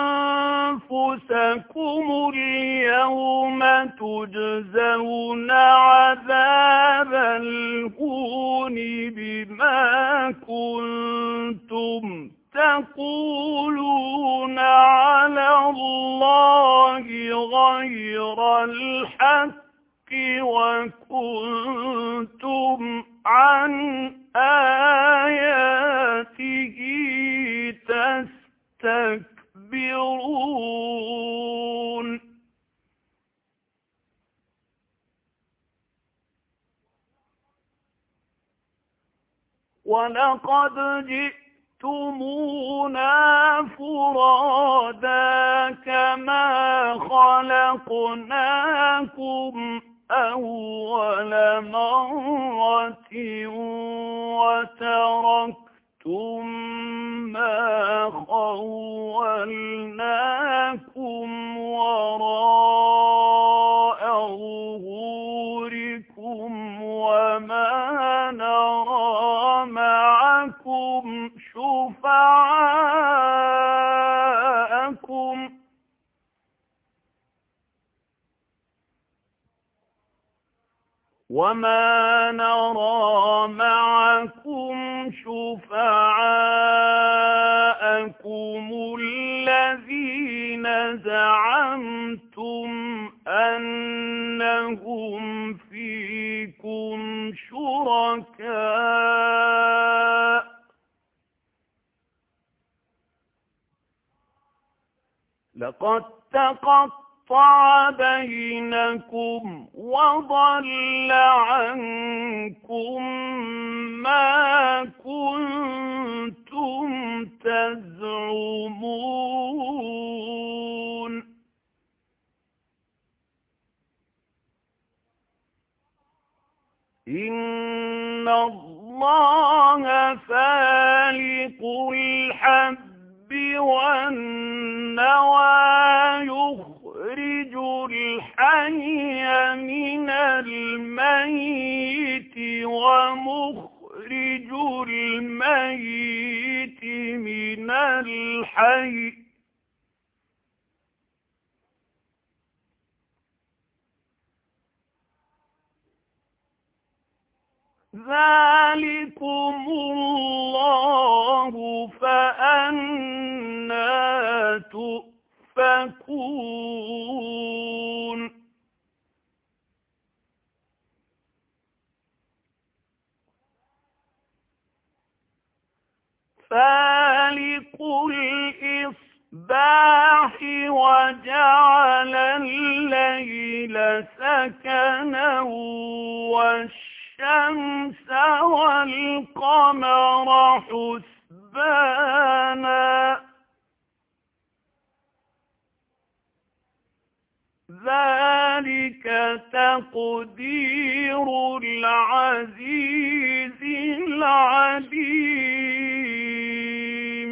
أَنفُسَكُمُ الْيَوْمَ تُجْزَوْنَ عَذَابَ الْهُونِ بِمَا كُنتُمْ تَقُولُونَ عَلَى اللَّهِ غَيْرَ الْحَقِّ وَكُنتُمْ عَنْ آيَاتِهِ تستكبرون. وَلَقَدْ جِئْتُمُونَا فُرَادَىٰ كَمَا خَلَقْنَاكُمْ أَوَّلَ مَرَّةٍ وَتَرَكْتُم مَّا خَوَّلْنَاكُمْ وَرَاءَ ظُهُورِكُمْ وَمَا نَرَىٰ مَعَكُمْ شُفَعَاءَكُمْ وَمَا نَرَىٰ مَعَكُمْ شُفَعَاءَكُمُ الَّذِينَ زَعَمْتُمْ أَنَّهُمْ فِيكُمْ شُرَكَاءُ لَقَد تَّقَطَّعَ بَيْنَكُمْ وَضَلَّ عَنكُم مَّا كُنتُمْ تَزْعُمُونَ إِنَّ اللَّهَ فَالِقُ الْحَبِّ وَالنَّوَىٰ يُخْرِجُ الْحَيَّ مِنَ الْمَيِّتِ وَمُخْرِجُ الْمَيِّتِ مِنَ الْحَيِّ ۚ ذَٰلِكُمُ اللَّهُ فَأَنَّىٰ تُؤْفَكُونَ فَالِقُ الْإِصْبَاحِ وَجَعَلَ اللَّيْلَ سَكَنًا وَالشَّمْسَ وَالْقَمَرَ حُسْبَانًا ۚ ذَٰلِكَ تَقْدِيرُ الْعَزِيزِ الْعَلِيمِ.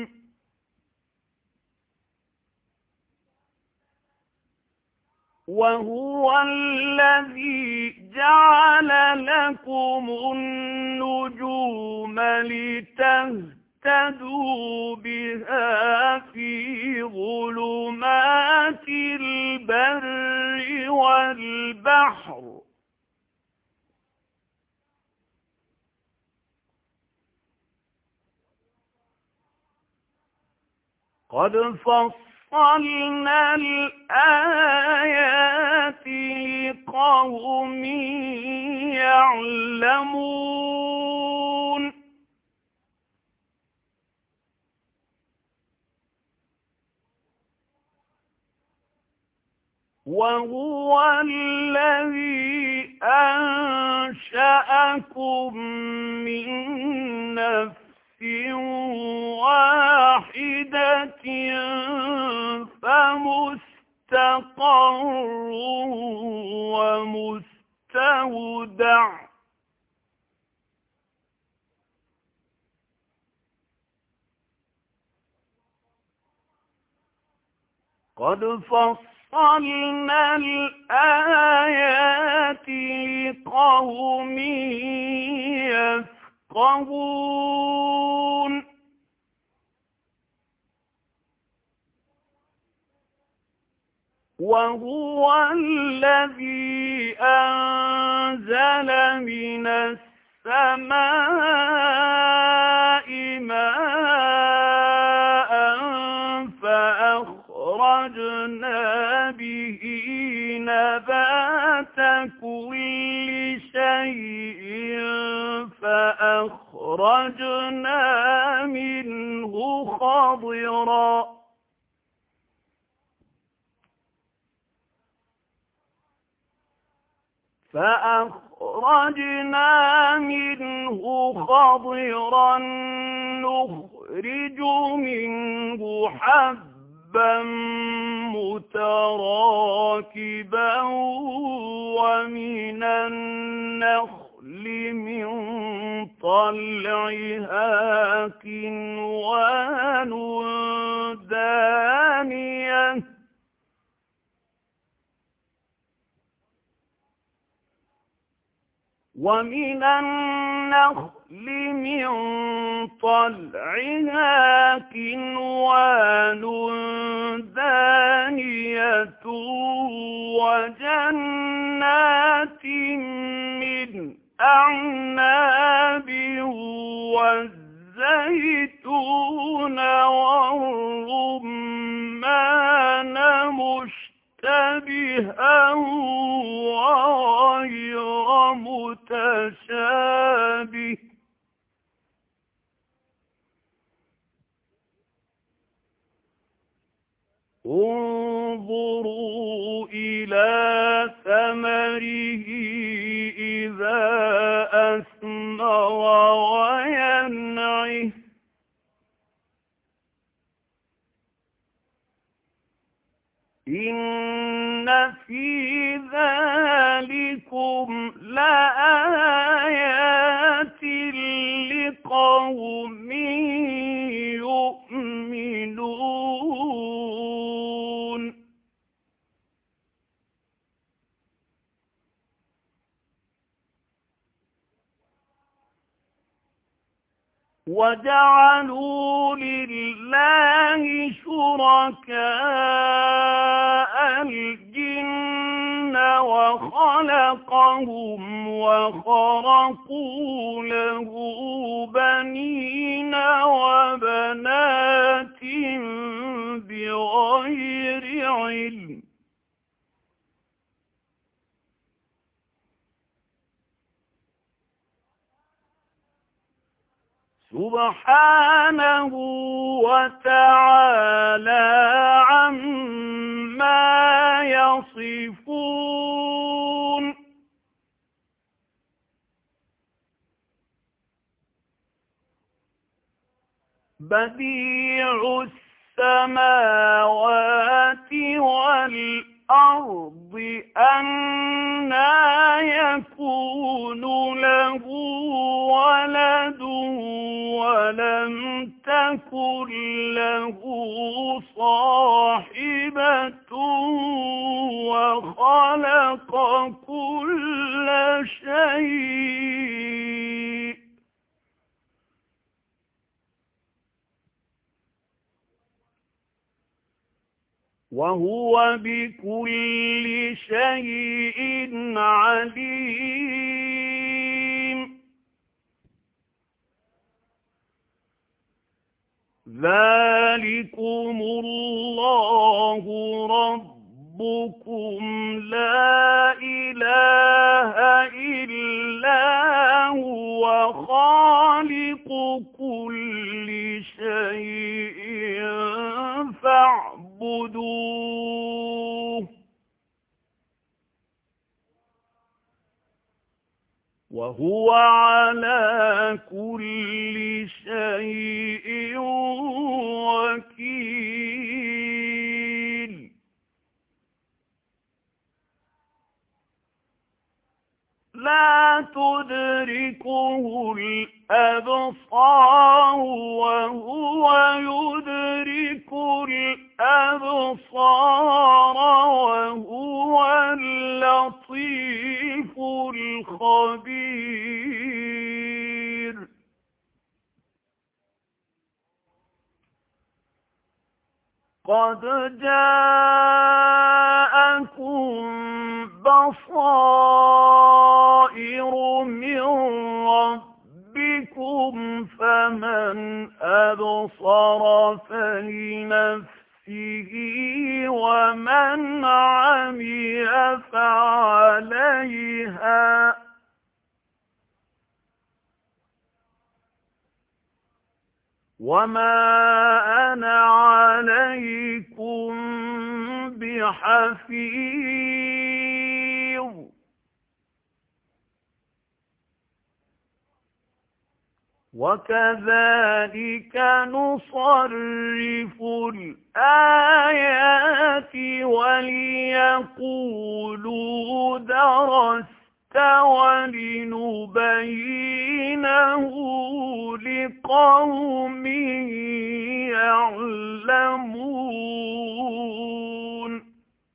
وَهُوَ الَّذِي جَعَلَ لَكُمُ النُّجُومَ لِتَهْتَدُوا بِهَا فِي ظُلُمَاتِ الْبَرِّ وَالْبَحْرِ ۗ قَدْ فَصَّلْنَا الْآيَاتِ لِقَوْمٍ يَعْلَمُونَ وَهُوَ الَّذِي أَنشَأَكُم مِّن نَّفْسٍ وَاحِدَةٍ فَمُسْتَقَرٌّ وَمُسْتَوْدَعٌ ۗ قد فصلنا الآيات لقوم يفقهون وهو الذي أنزل من السماء ماء فأخرجنا به نبات كل شيء فأخرجنا منه خضرا فأخرجنا منه خضرا نخرج منه حبا متراكبا ومن النخل من طلعها كنوان دانية ومن النخل من طلعها كنوان دانية وجنات من أعناب والزيتون والرمان مشتبها وغير متشابه انظروا إلى ثمره إذا أثمر وينعه إن في ذلكم لآيات لقوم يؤمنون وجعلوا لله شركاء الجن وخلقهم وخرقوا له بنين وبنات بغير علم سبحانه وتعالى عما يصفون بديع السماوات والأرض أنى يكون له ولد ولم تكن له صاحبة وخلق كل شيء وهو بكل شيء عليم ذلكم الله ربكم لا إله إلا هو خالق كل شيء فاعبدوه وهو على كل شيء وكيل لا تدركه الأبصار وهو يدرك الأبصار الأبصار وهو اللطيف الخبير. قد جاءكم بصائر من ربكم فمن أبصر فلنفسه ومن عمي فعليها وما أنا عليكم بحفيظ. وكذلك نصرف الآيات وليقولوا درست ولنبينه لقوم يعلمون.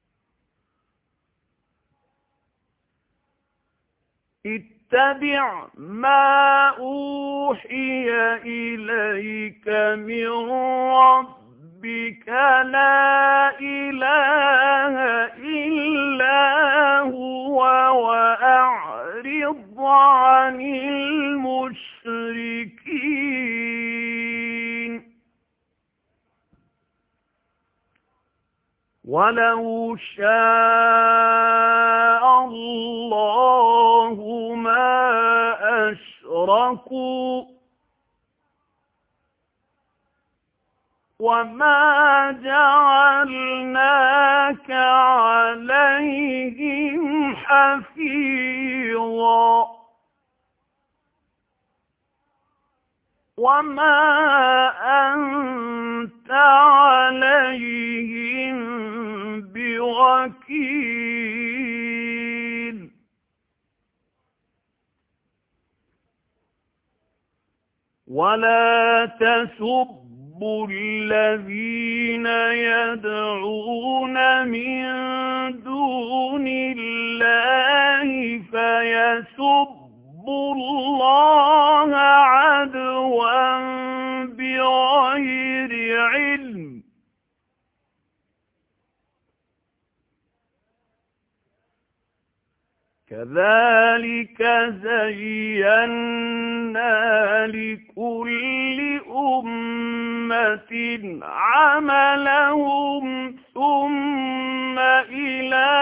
اتبع ما أوحي إليك من ربك لا إله إلا هو وأعرض عن المشركين. ولو شاء الله ما أشركوا وما جعلناك عليهم حفيظا وما أنت عليهم بوكيل. ولا تسبوا الذين يدعون من دون الله فيسبوا الله عدوا بغير علم. كذلك زينا لكل أمة عملهم ثم إلى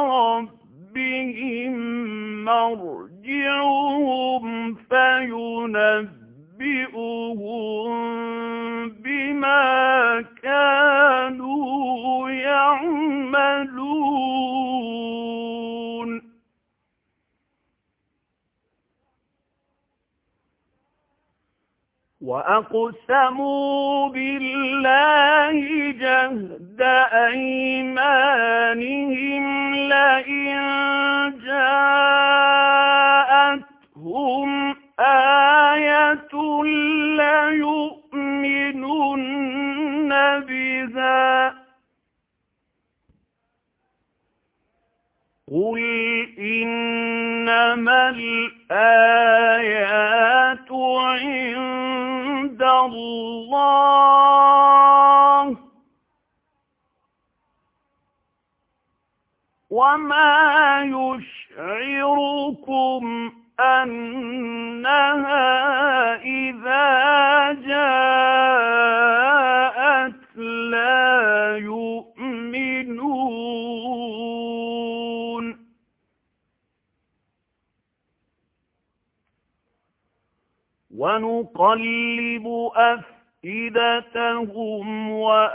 ربهم مرجعهم فينبئهم بما كانوا يعملون. وأقسموا بالله جهد أيمانهم لئن جاءتهم آية ليؤمنن بها قل إنما الآيات عند الله وما يشعركم أنها إذا جاءت لا يؤمنون. ونقلب أفئدتهم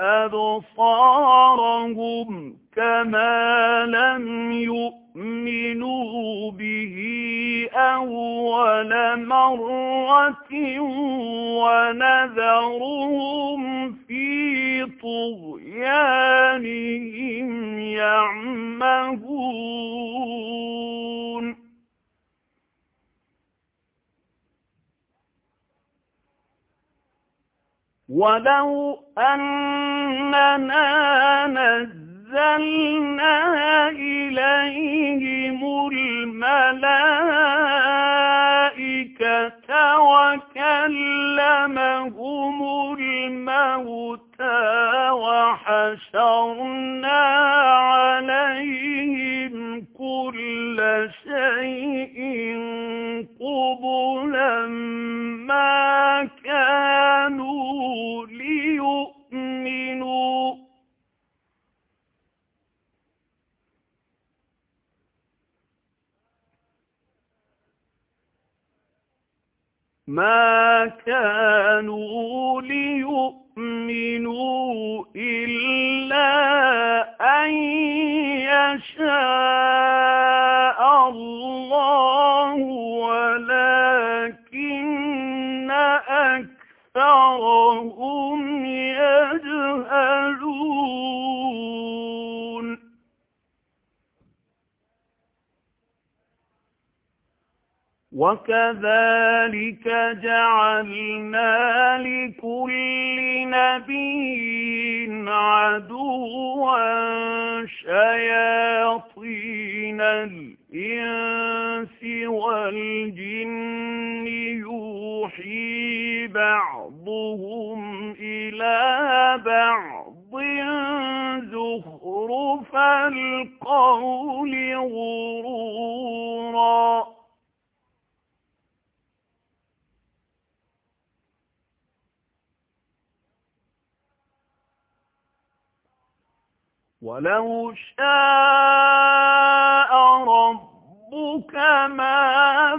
وأبصارهم كما لم يؤمنوا به أول مرة ونذرهم في طغيانهم يعمهون. ولو أننا نزلنا إليهم الملائكة وكلمهم الموتى وحشرنا عليهم كل شيء قبلا ما كانوا ليؤمنوا ما كانوا ليؤمنوا إلا أن يشاء الله ولكن أكثرهم يجهلون وكذلك جعلنا لكل نبي عدوا شياطين الإنس والجن يوحي بعضهم إلى بعض زخرف القول غرورا ولو شاء ربك ما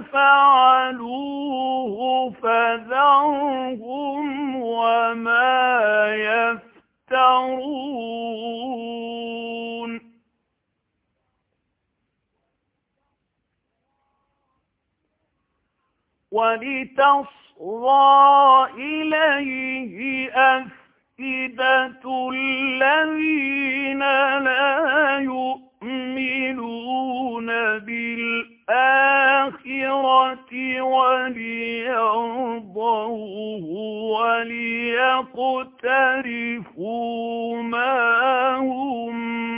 فعلوه فذرهم وما يفترون ولتصغى إليه أفئدة الذين لا يؤمنون بالآخرة وليرضوه وليقترفوا ما هم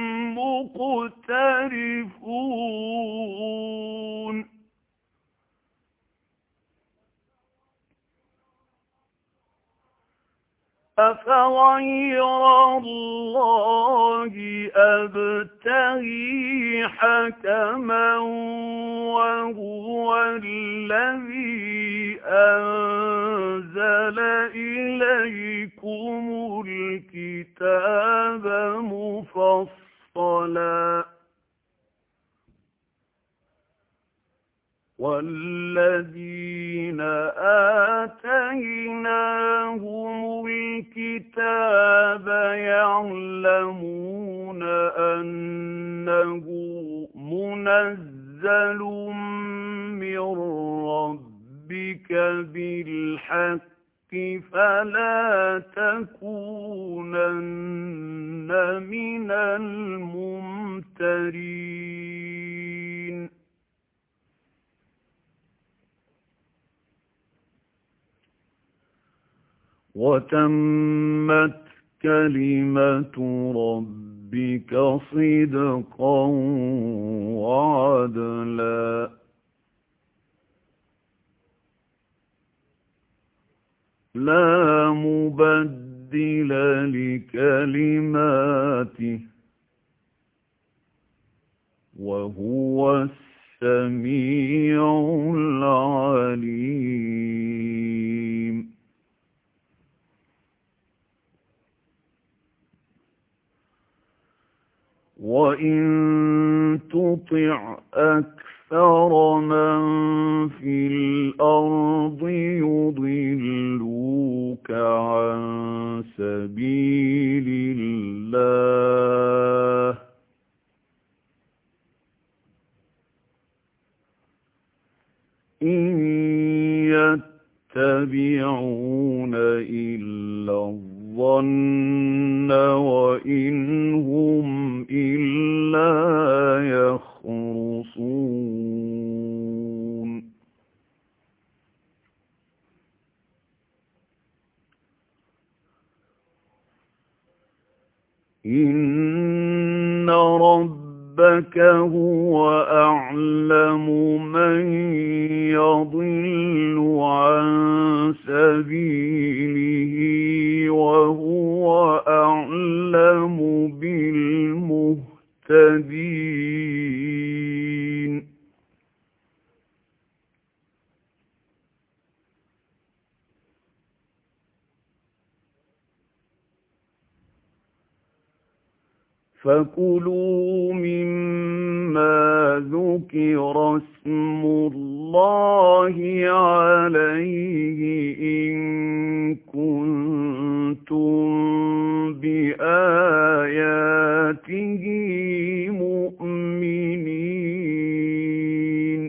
مقترفون أفغير الله أبتغي حكما وهو الذي أنزل إليكم الكتاب مفصلا والذين آتيناهم الكتاب يعلمون أنه منزل من ربك بالحق فلا تكونن من الممترين وتمت كلمة ربك صدقا وعدلا لا مبدل لكلماته وهو السميع العليم وإن تطع أكثر من في الأرض يضلوك عن سبيل الله إن يتبعون إلا الظن وإن هم إلا يخرصون رَبَّكَ هُوَ أَعْلَمُ مَن يَضِلُّ عَن سَبِيلِهِ وَهُوَ أَعْلَمُ بِالْمُهْتَدِينَ فَكُلُوا مِمَّا ذُكِرَ اسْمُ اللَّهِ عَلَيْهِ إِن كُنتُم بِآيَاتِهِ مُؤْمِنِينَ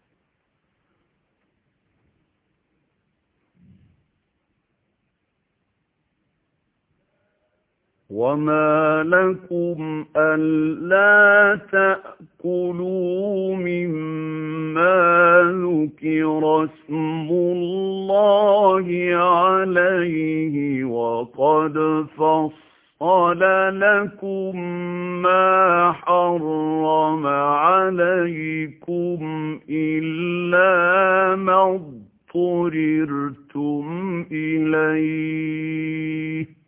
وَمَا لَكُمْ أَلَّا تَأْكُلُوا مِمَّا ذُكِرَ اسْمُ اللَّهِ عَلَيْهِ وَقَدْ فَصَّلَ لَكُم مَّا حَرَّمَ عَلَيْكُمْ إِلَّا مَا اضْطُرِرْتُمْ إِلَيْهِ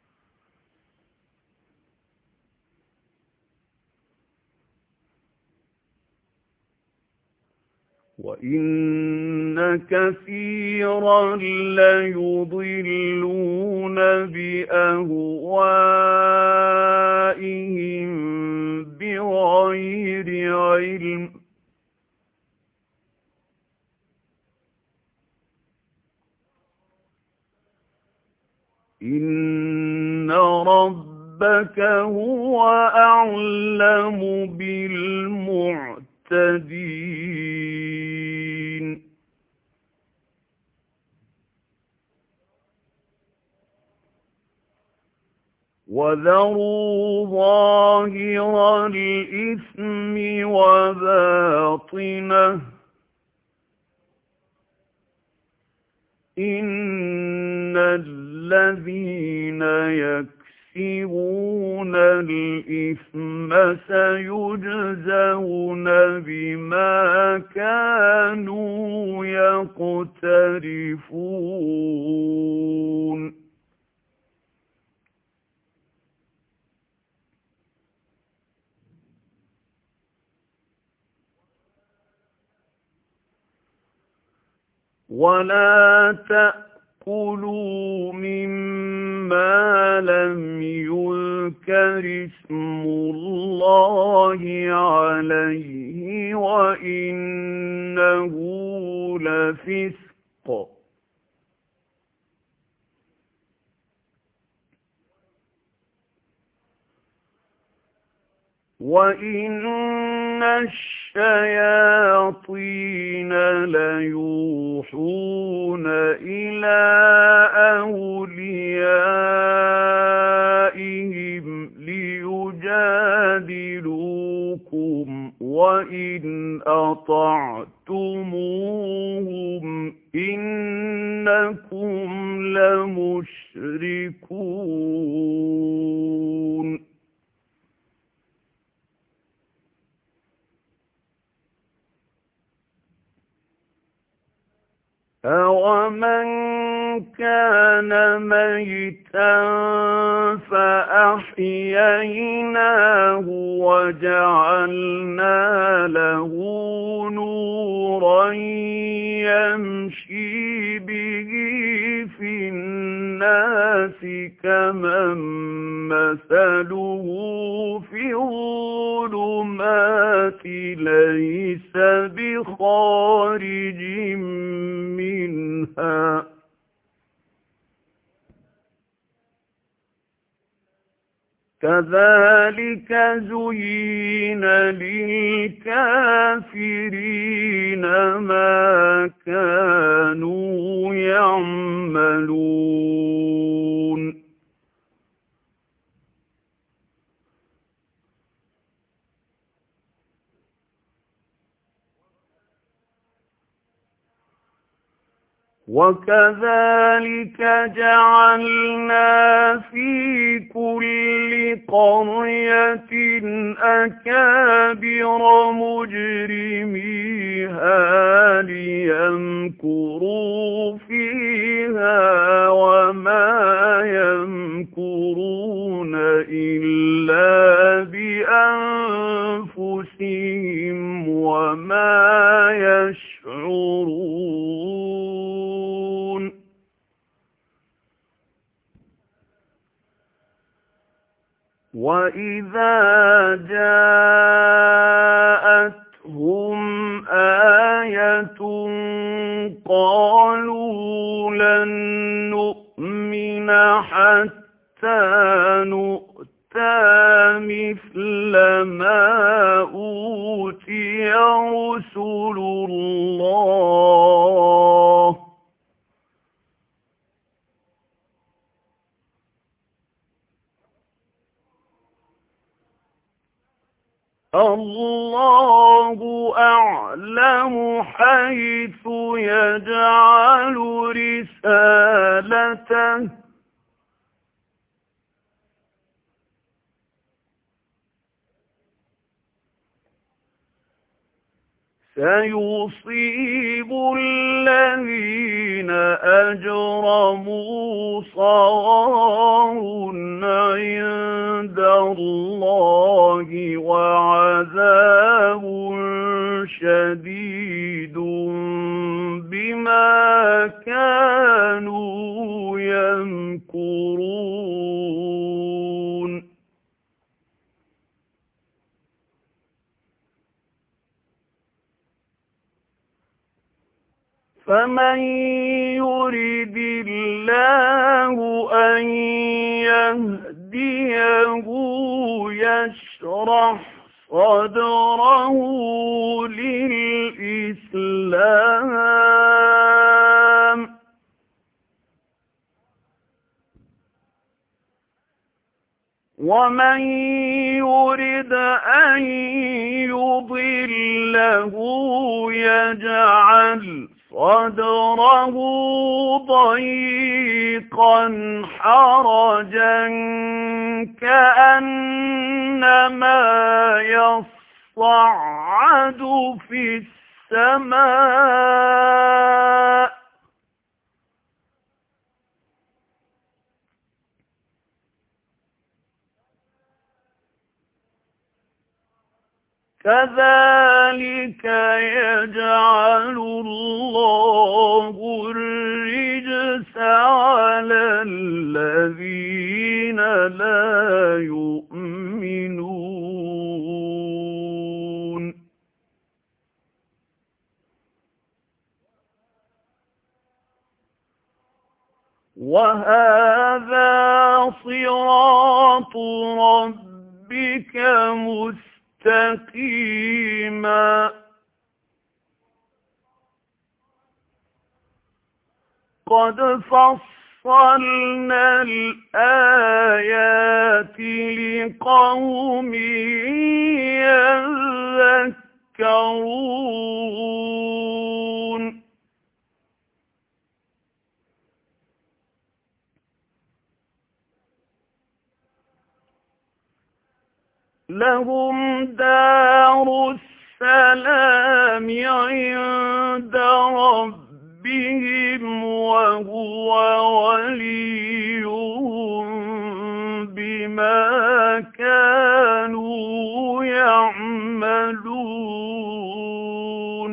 وَإِنَّ كَثِيرًا لَّيُضِلُّونَ بِأَهْوَائِهِم بِغَيْرِ عِلْمٍ ۗ إِنَّ رَبَّكَ هُوَ أَعْلَمُ بِالْمُعْتَدِينَ وَذَرُوا ظَاهِرَ الْإِثْمِ وَبَاطِنَهُ ۚ إِنَّ الَّذِينَ يَكْسِبُونَ الْإِثْمَ سَيُجْزَوْنَ بِمَا كَانُوا يَقْتَرِفُونَ وَلَا تَأْكُلُوا مِمَّا لَمْ يُذْكَرِ اسْمُ اللَّهِ عَلَيْهِ وَإِنَّهُ لَفِسْقٌ ۗ وَإِنَّ الشَّيَاطِينَ لَيُوحُونَ إِلَىٰ أَوْلِيَائِهِمْ لِيُجَادِلُوكُمْ ۖ وَإِنْ أَطَعْتُمُوهُمْ إِنَّكُمْ لَمُشْرِكُونَ أَوَمَنْ كَانَ مَيْتًا فَأَحْيَيْنَاهُ وَجَعَلْنَا لَهُ نُورًا يَمْشِي بِهِ فِي النَّاسِ كَمَن مَّثَلُهُ فِي الظُّلُمَاتِ لَيْسَ بِخَارِجٍ مِّنْهَا ۚ كَذَٰلِكَ زُيِّنَ لِلْكَافِرِينَ مَا كَانُوا يَعْمَلُونَ وَكَذَلِكَ جَعَلْنَا فِي كُلِّ قَرْيَةٍ أَكَابِرَ مُجْرِمِيهَا لِيَمْكُرُوا فِيهَا وَمَا يَمْكُرُونَ إِلَّا بِأَنفُسِهِمْ وَمَا يَشْعُرُونَ. وَإِذَا جَاءَتْهُمْ آيَةٌ قَالُوا لَن نُّؤْمِنَ حَتَّىٰ نُؤْتَىٰ مِثْلَ مَا أُوتِيَ رُسُلُ اللَّهِ ۘ اللَّهُ أَعْلَمُ حَيْثُ يَجْعَلُ رِسَالَتَهُ ۗ سَيُصِيبُ الَّذِينَ أَجْرَمُوا صَغَارٌ عِندَ اللَّهِ وَعَذَابٌ شَدِيدٌ بِمَا كَانُوا يَمْكُرُونَ. فَمَن يُرِدِ اللَّهُ أَن يَهْدِيَهُ يَشْرَحْ صَدْرَهُ لِلْإِسْلَامِ ۖ وَمَن يُرِدْ أَن يُضِلَّهُ يَجْعَلْ صَدْرَهُ ضَيِّقًا حَرَجًا كَأَنَّمَا يَصَّعَّدُ فِي السَّمَاءِ ۚ كَذَلِكَ يَجْعَلُ اللَّهُ الرِّجْسَ عَلَى الَّذِينَ لَا يُؤْمِنُونَ. وَهَٰذَا صِرَاطُ رَبِّكَ مُسْتَقِيمًا ۗ قَدْ فَصَّلْنَا الْآيَاتِ لِقَوْمٍ يَذَّكَّرُونَ. لَهُمْ دَارُ السَّلَامِ عِندَ رَبِّهِمْ وَهُوَ وَلِيُّهُم بِمَا كَانُوا يَعْمَلُونَ.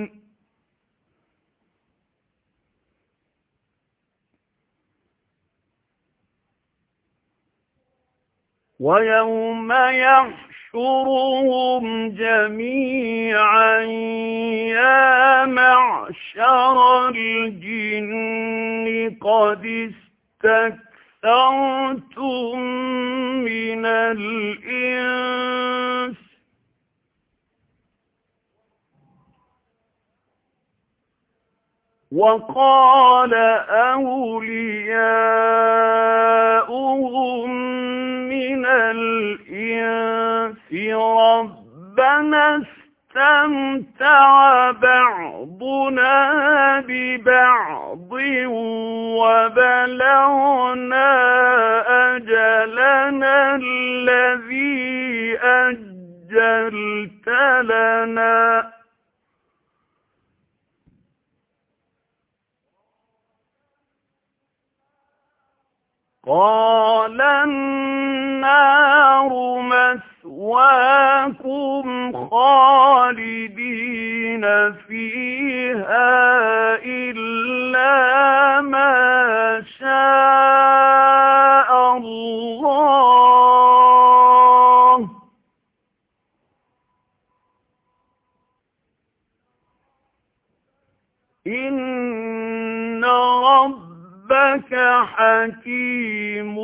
وَيَوْمَ يَحْشُرُهُمْ جَمِيعًا يَا مَعْشَرَ الْجِنِّ قَدِ اسْتَكْثَرْتُم مِّنَ الْإِنسِ ۖ وَقَالَ أَوْلِيَاؤُهُم مِّنَ الْإِنسِ رَبَّنَا اسْتَمْتَعَ بَعْضُنَا بِبَعْضٍ وَبَلَغْنَا أَجَلَنَا الَّذِي أَجَّلْتَ لَنَا قَالَ النَّارُ مَثْوَاكُمْ خَالِدِينَ فِيهَا إِلَّا مَا شَاءَ اللَّهُ إِنَّ رَبَّكَ حَكِيمٌ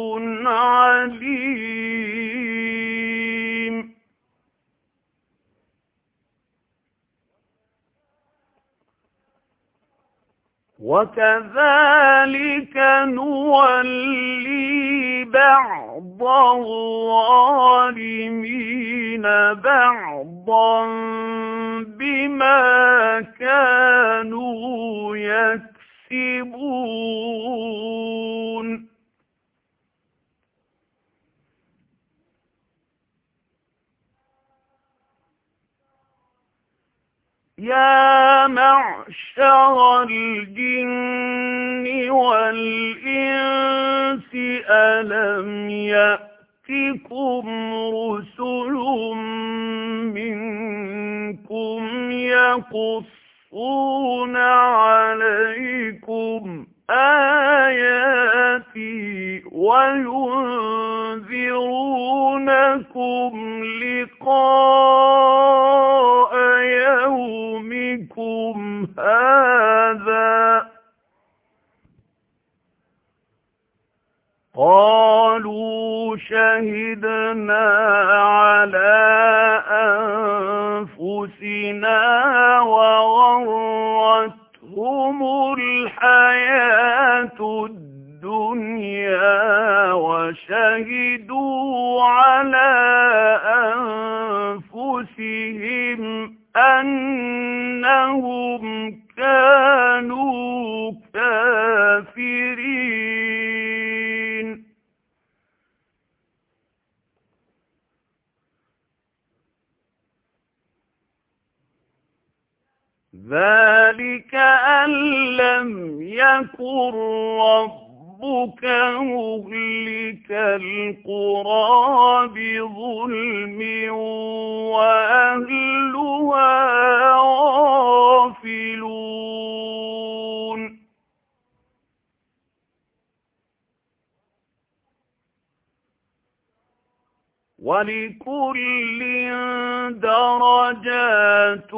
عَلِيمٌ وَكَذَلِكَ نُوَلِّي بَعْضَ الظَّالِمِينَ بَعْضًا بِمَا كَانُوا يَكْسِبُونَ يَا مَعْشَرَ الْجِنِّ وَالْإِنسِ أَلَمْ يَأْتِكُمْ رُسُلٌ مِّنكُمْ يَقُصُّونَ عَلَيْكُمْ آيَاتِي وَيُنذِرُونَكُمْ لِقَاءَ يَوْمِكُمْ هَٰذَا قَالُوا شَهِدْنَا عَلَىٰ أَنفُسِنَا وَغَرَّتْهُمُ الْحَيَاةُ الدُّنْيَا وَشَهِدُوا عَلَىٰ أَنفُسِهِمْ أَنَّهُمْ كَانُوا كَافِرِينَ ذَلِكَ أَن لَّمْ يَكُن رَّبُّكَ مُهْلِكَ الْقُرَىٰ بِظُلْمٍ وَأَهْلُهَا غَافِلُونَ وَلِكُلٍّ دَرَجَاتٌ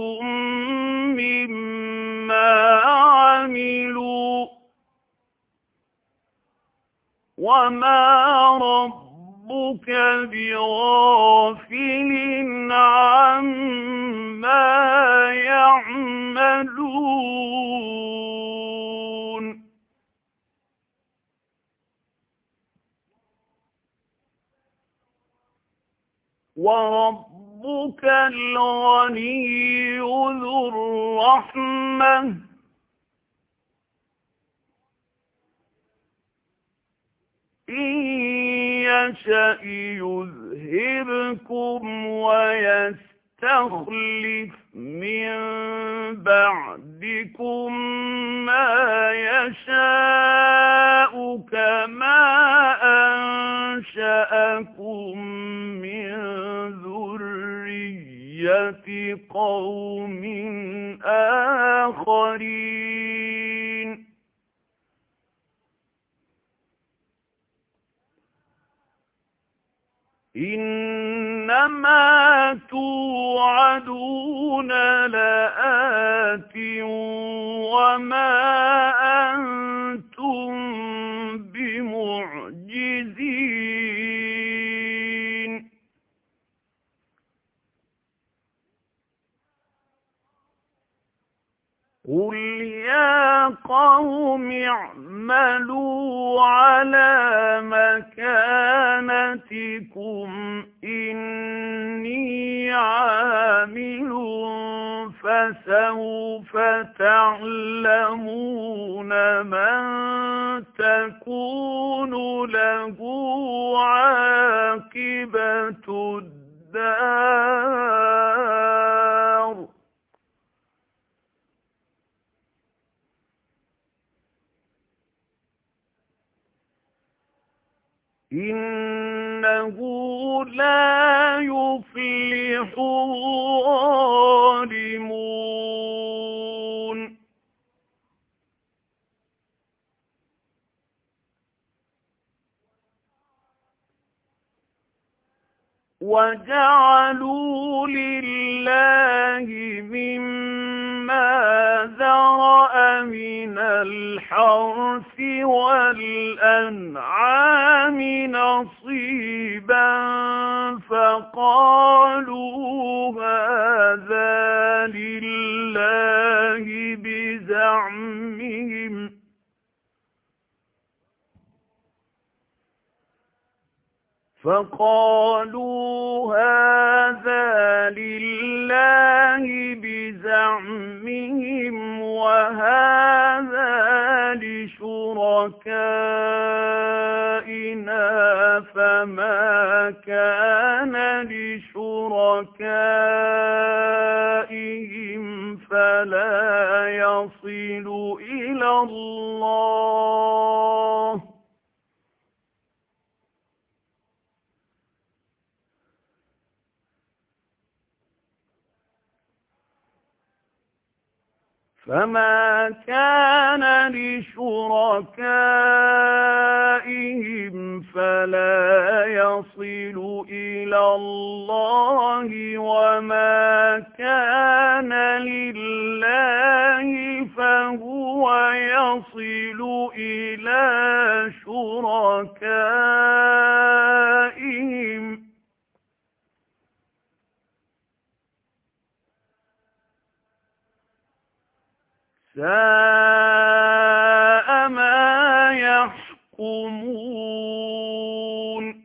مِّمَّا عَمِلُوا وَمَا رَبُّكَ بِغَافِلٍ عَمَّا يَعْمَلُونَ وَرَبُّكَ الْغَنِيُّ ذُو الرَّحْمَةِ إِن يَشَأْ يُذْهِبْكُمْ وَيَسْتَخْلِفْ مِن بَعْدِكُم مَّا يَشَاءُ كَمَا أَنشَأَكُم مِّن ذُرِّيَّةِ قَوْمٍ آخَرِينَ إِنَّمَا تُوعَدُونَ لَآتٍ وَمَا أَنتُم بِمُعْجِزِينَ قُلْ يَا قَوْمِ اعْمَلُوا عَلَىٰ مَكَانَتِكُمْ إِنِّي عَامِلٌ فَسَوْفَ تَعْلَمُونَ مَن تَكُونُ لَهُ عَاقِبَةُ الدَّارِ إِنَّهُ لَا يُفْلِحُ الظَّالِمُونَ وَجَعَلُوا لِلَّهِ مِمَّا ذَرَأَ مِنَ الْحَرْثِ وَالْأَنْعَامِ نَصِيبًا فَقَالُوا هَٰذَا لِلَّهِ بِزَعْمِهِمْ فَقَالُوا هَٰذَا لِلَّهِ بِزَعْمِهِمْ وَهَٰذَا لِشُرَكَائِنَا فَمَا كَانَ لِشُرَكَائِهِمْ فَلَا يَصِلُ إِلَى اللَّهِ فَمَا كَانَ لِشُرَكَائِهِمْ فَلَا يَصِلُ إِلَى اللَّهِ وَمَا كَانَ لِلَّهِ فَهُوَ يَصِلُ إِلَى شُرَكَائِهِمْ سَاءَ مَا يَحْكُمُونَ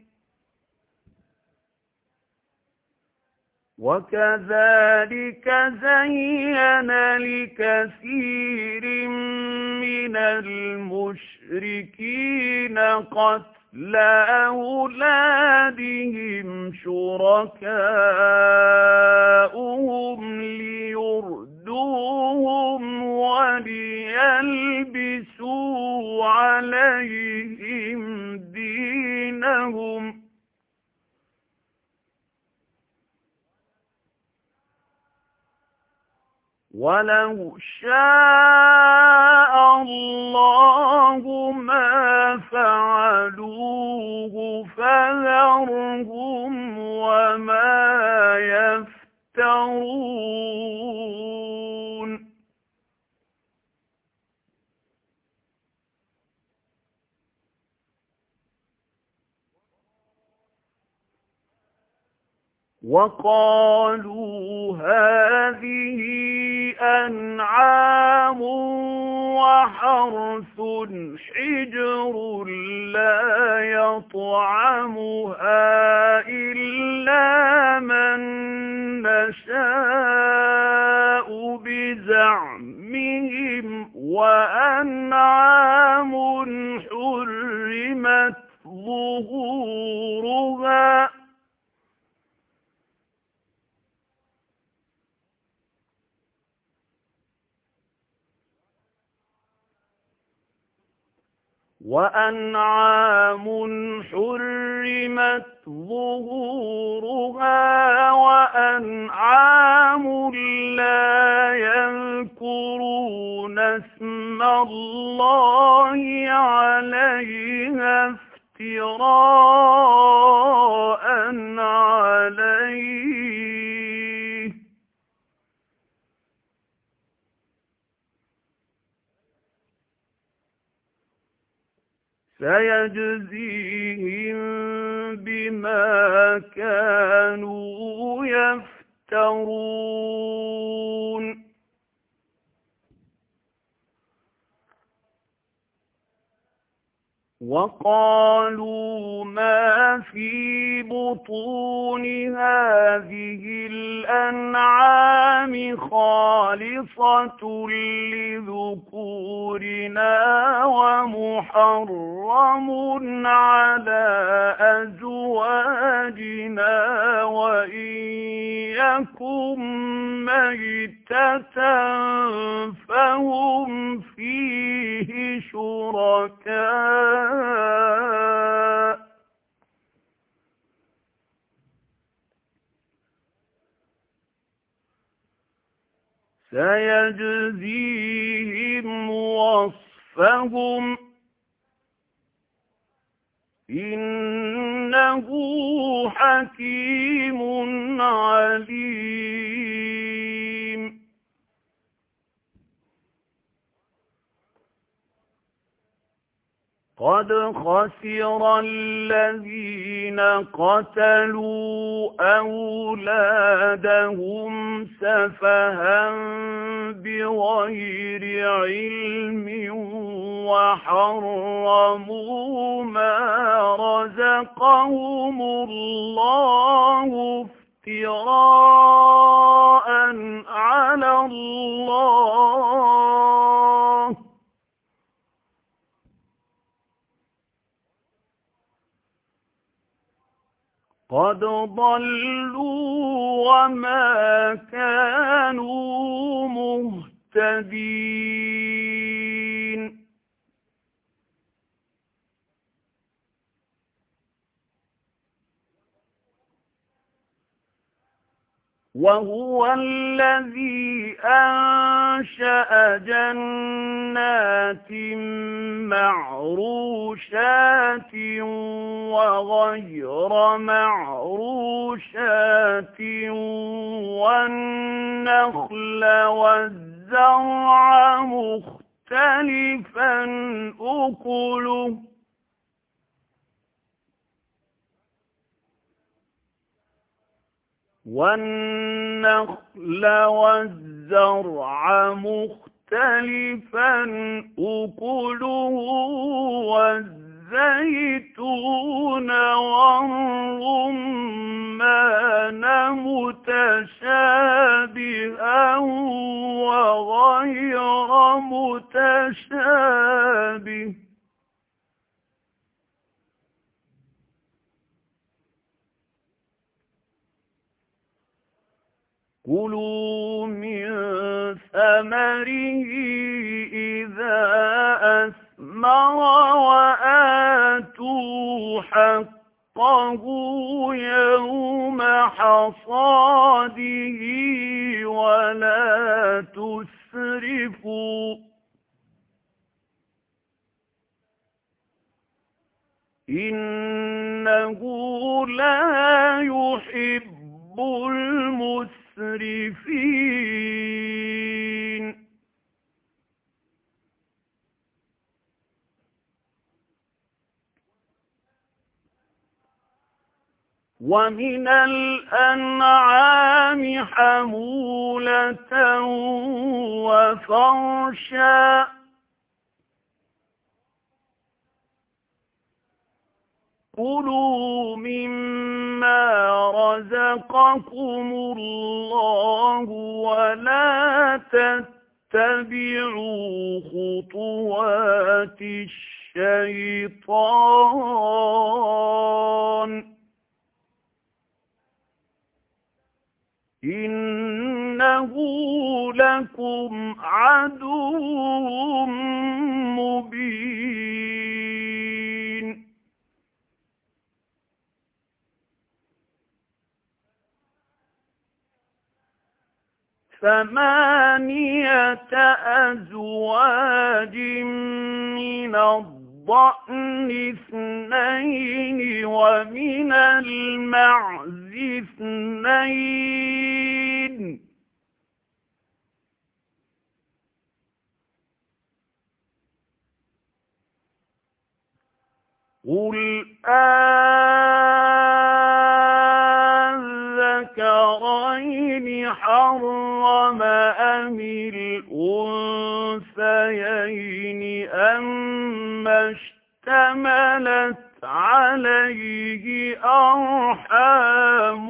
وَكَذَٰلِكَ زَيَّنَ لِكَثِيرٍ مِّنَ الْمُشْرِكِينَ قَتْلَ أَوْلَادِهِمْ شُرَكَاؤُهُمْ لِيُرْدُوهُمْ وَلِيَلْبِسُوا عَلَيْهِمْ دِينَهُمْ وَلَوْ شَاءَ اللَّهُ مَا فَعَلُوهُ فَذَرْهُمْ وَمَا يَفْتَرُونَ وَقَالُوا هَٰذِهِ أَنْعَامٌ وَحَرْثٌ حِجْرٌ لَّا يَطْعَمُهَا إِلَّا مَن نَّشَاءُ بِزَعْمِهِمْ وَأَنْعَامٌ حُرِّمَتْ ظُهُورُهَا وَأَنْعَامٌ حُرِّمَتْ ظُهُورُهَا وَأَنْعَامٌ لَّا يَذْكُرُونَ اسْمَ اللَّهِ عَلَيْهَا افْتِرَاءً عَلَيْهِ سَيَجْزِيهِم بِمَا كَانُوا يَفْتَرُونَ وقالوا ما في بطون هذه الأنعام خالصة لذكورنا ومحرم على أزواجنا وإن يكن ميتة فهم فيه شركاء سيجزيهم وصفهم إنه حكيم عليم قد خسر الذين قتلوا أولادهم سفها بغير علم وحرموا ما رزقهم الله افتراء على الله قد ضلوا وما كانوا مهتدين وهو الذي أنشأ جنات معروشات وغير معروشات والنخل والزرع مختلفا أكله والنخل والزرع مختلفا أكله والزيتون والرمان متشابها وغير متشابه كلوا من ثمره إذا أثمر وآتوا حقه يوم حصاده ولا تسرفوا إنه لا يحب المسرفين ومن الأنعام حمولة وفرشا كلوا مما رزقكم الله ولا تتبعوا خطوات الشيطان إنه لكم عدو مبين ثمانية أزواج من الضأن اثنين ومن المعز اثنين قل أذكرين حرم أم الأنثيين أم اشتملت عليه أرحام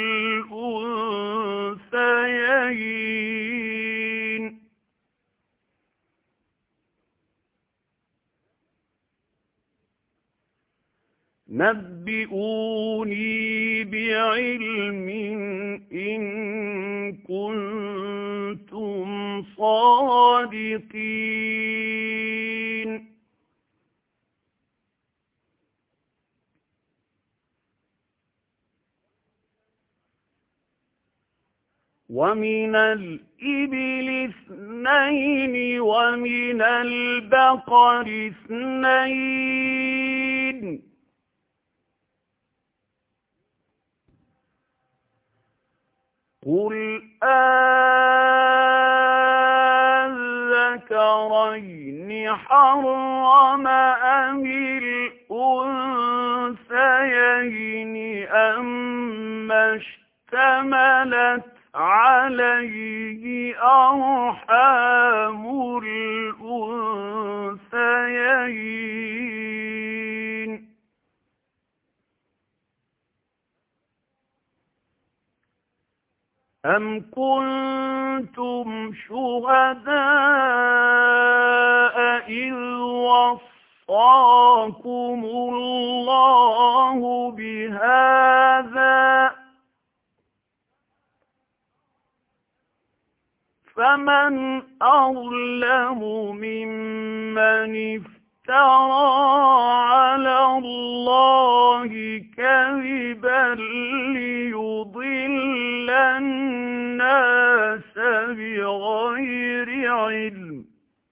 الأنثيين نبئوني بعلم إن كنتم صادقين ومن الإبل اثنين ومن البقر اثنين قل أذكرين حرم أم الأنثيين أما اشتملت عليه أرحام الأنثيين أم كنتم شهداء إذ وصاكم الله بهذا فمن أظلم ممن افترى على الله كذبا ليضل الناس بغير علم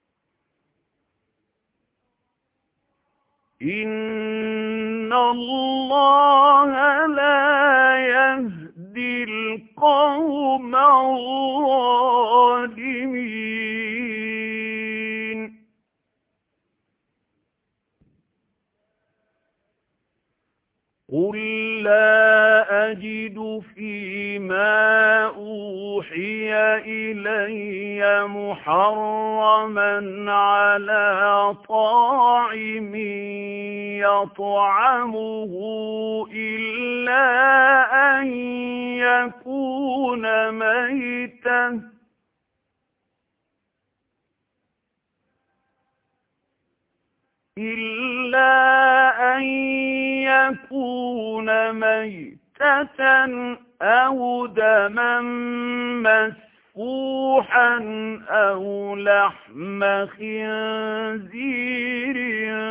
إن الله لا يهدي القوم الظالمين قل لا أجد فيما أوحي إلي محرما على طاعم يطعمه إلا أن يكون ميتا إلا أن يكون ميتة أو دما مسفوحا أو لحم خنزير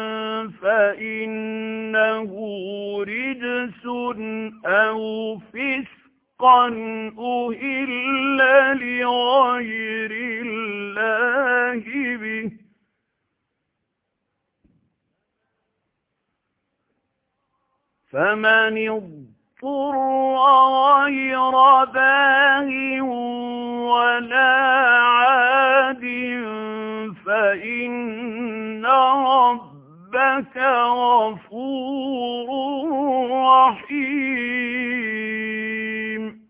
فإنه رجس أو فسقا أهل لغير الله به فمن اضطر غير باغ ولا عاد فإن ربك غفور رحيم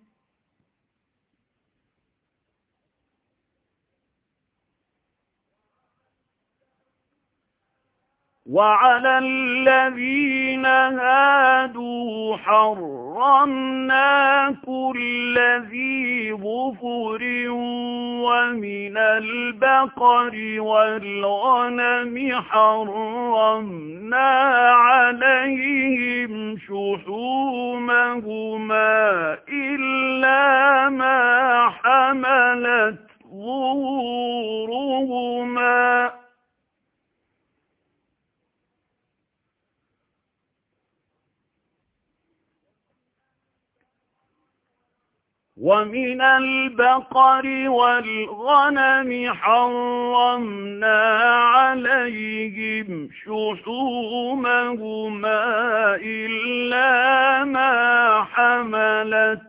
وعلى الذين هادوا حرمنا كل ذي ظفر ومن البقر والغنم حرمنا عليهم شحومهما إلا ما حملت ظهورهما ومن البقر والغنم حرمنا عليهم شحومهما إلا ما حملت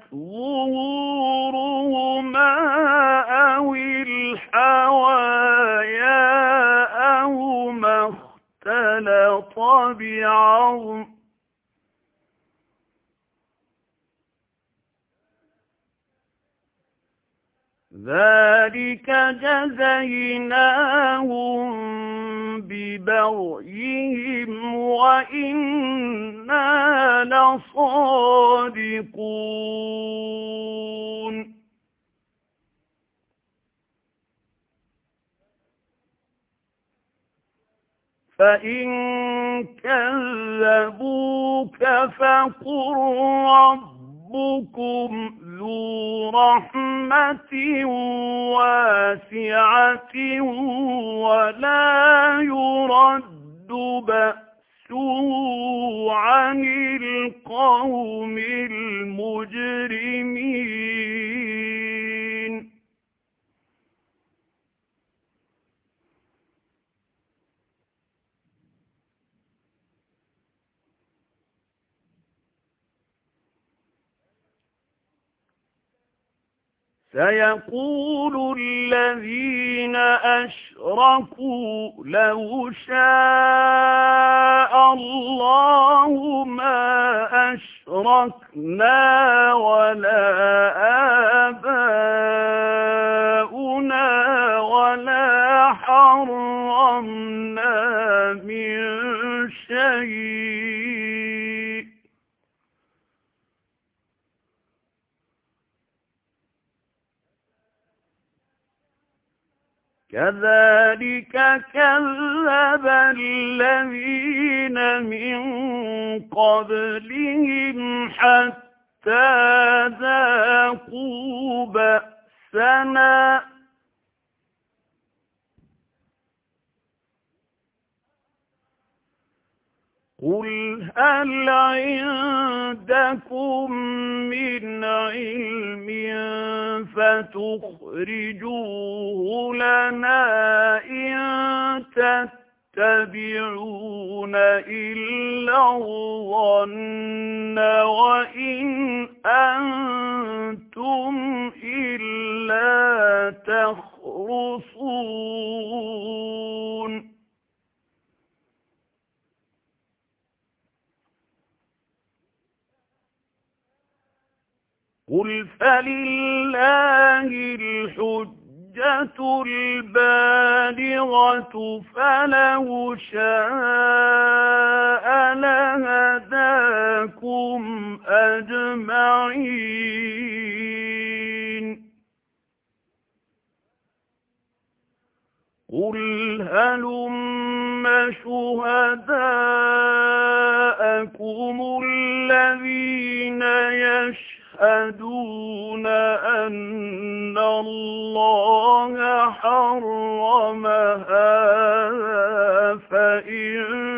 ظهورهما أو الحوايا أو ما اختلط بعظم ذلك كَذَلِكَ جَزَيْنَاهُم بِبَغْيِهِمْ وَإِنَّا لَصَادِقُونَ فَإِن كَذَّبُوكَ فَقُل رَّبُّكُمْ ذُو رَحْمَةٍ وَاسِعَةٍ وَلَا يُرَدُّ بَأْسُهُ عَنِ الْقَوْمِ الْمُجْرِمِينَ سيقول الذين أشركوا لو شاء الله ما أشركنا ولا آباؤنا ولا حرمنا من شيء كَذَلِكَ كَذَّبَ الَّذِينَ مِن قَبْلِهِمْ حَتَّى ذَاقُوا بَأْسَنَا قُلْ هَلْ عِندَكُم مِّنْ عِلْمٍ فَتُخْرِجُوهُ لَنَا إِن تَتَّبِعُونَ إِلَّا الظَّنَّ وَإِنْ أَنتُمْ إِلَّا تَخْرُصُونَ قُلْ فَلِلَّهِ الْحُجَّةُ الْبَالِغَةُ فَلَوْ شَاءَ لَهَدَاكُمْ أَجْمَعِينَ قُلْ هَلُمَّ شُهَدَاءَكُمُ الَّذِينَ يَشْهَدُونَ أَنَّ اللَّهَ حَرَّمَ هَٰذَا فَإِن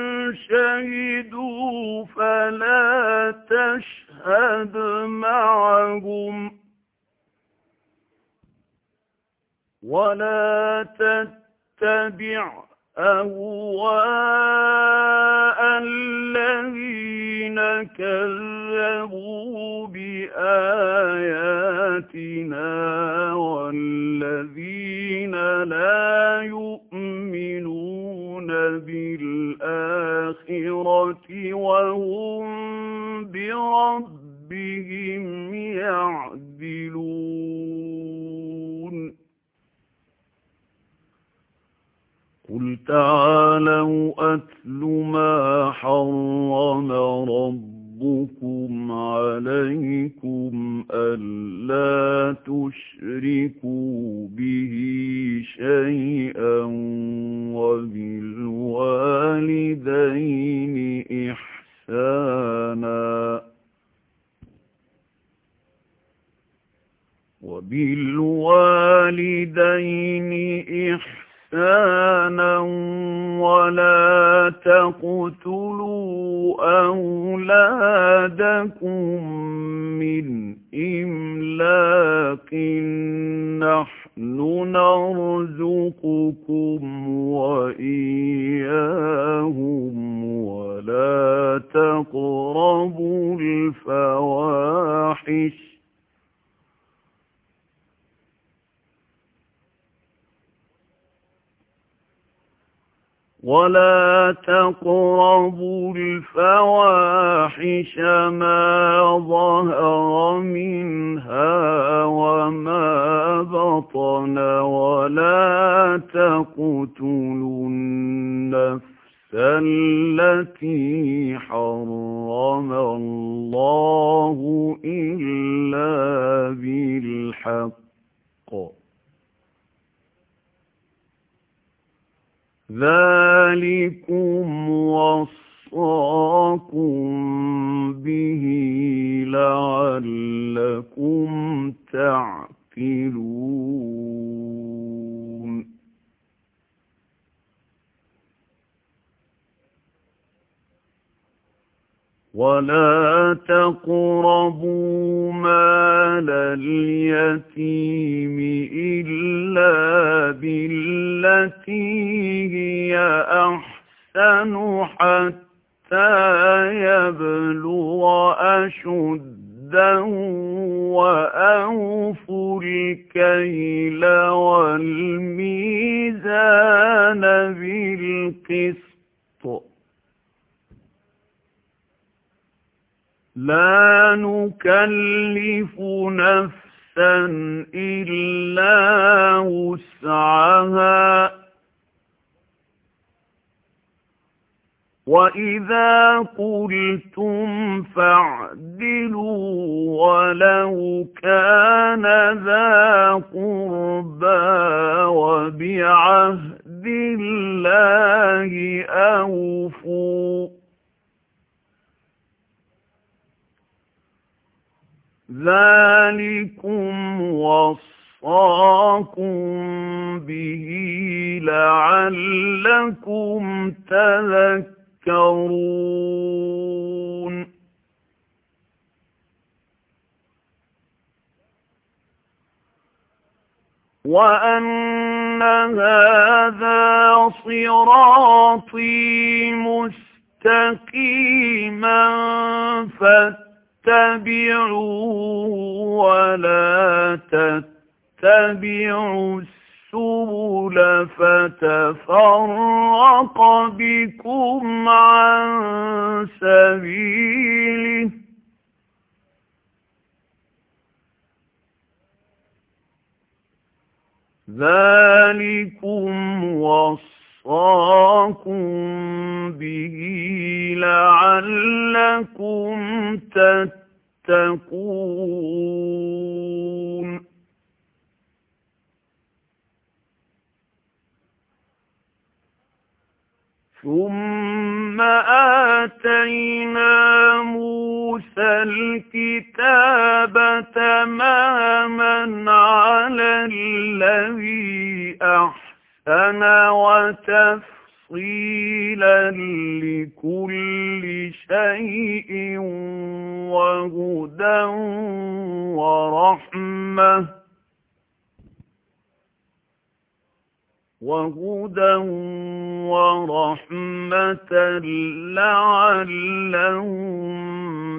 شَهِدُوا فَلَا تَشْهَدْ مَعَهُمْ وَلَا تَتَّبِعْ أَهْوَاءَ الَّذِينَ كَذَّبُوا بِآيَاتِنَا وَالَّذِينَ لَا يُؤْمِنُونَ بِالْآخِرَةِ وَهُمْ بِرَبِّهِمْ يَعْدِلُونَ قُلْ تَعَالَوْا أَتْلُ مَا حَرَّمَ رَبُّكُمْ عَلَيْكُمْ أَلَّا تُشْرِكُوا بِهِ شَيْئًا وَبِالْوَالِدَيْنِ إِحْسَانًا وَبِالْوَالِدَيْنِ إِحْسَانًا إحسانا ولا تقتلوا أولادكم من إملاق نحن نرزقكم وإياهم ولا تقربوا الفواحش ولا تقربوا الفواحش ما ظهر منها وما بطن ولا تقتلوا النفس التي حرم الله إلا بالحق ذلكم وصاكم به لعلكم تعقلون ولا تقربوا مال اليتيم إلا بالتي هي أحسن حتى يبلغ أشده وأوفوا الكيل والميزان بالقسط لا نكلف نفسا إلا وسعها وإذا قلتم فاعدلوا ولو كان ذا قربى وبعهد الله أوفوا ذلكم وصاكم به لعلكم تذكرون وأن هذا صراطي مستقيما فاتبعوه ولا تتبعوا السبل فتفرق بكم عن سبيله ذلكم وصاكم به لعلكم تتقون ثم آتينا موسى الكتاب تماما على الذي أحسن وتفصيلا لكل شيء وهدى ورحمة وهدى ورحمة لعلهم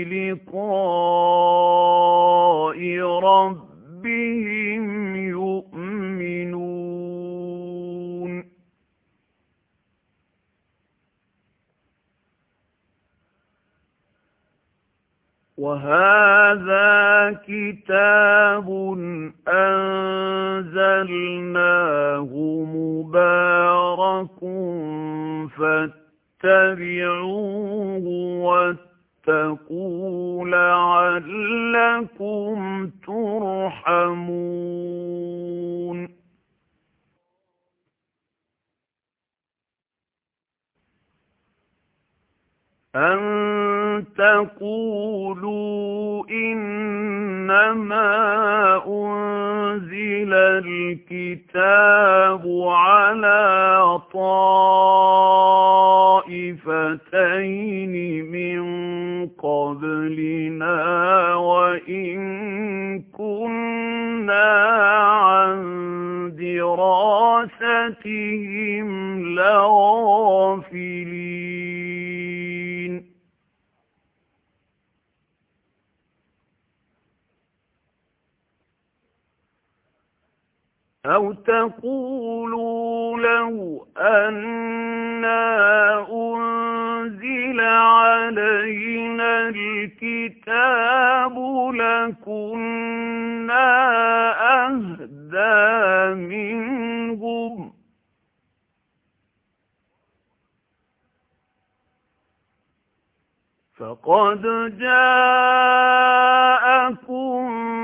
بلقاء ربهم يؤمنون وهذا كتاب أنزلناه مبارك فاتبعوه واتقوا لعلكم ترحمون أن تقولوا إنما أنزل الكتاب على طائفتين من قبلنا وإن كنا عن دراستهم لغافلين أَوْ تَقُولُوا لَوْ أَنَّا أُنزِلَ عَلَيْنَا الْكِتَابُ لَكُنَّا أَهْدَىٰ مِنْهُمْ ۚ فَقَدْ جَاءَكُم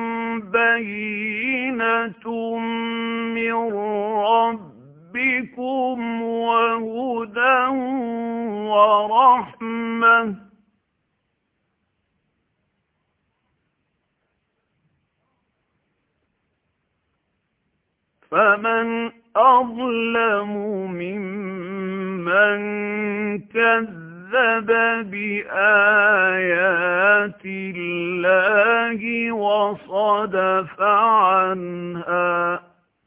بَيِّنَةٌ مِّن رَّبِّكُمْ وَهُدًى وَرَحْمَةٌ ۚ فَمَنْ أَظْلَمُ مِمَّن كَذَّبَ بِآيَاتِ اللَّهِ وَصَدَفَ عَنْهَا ۗ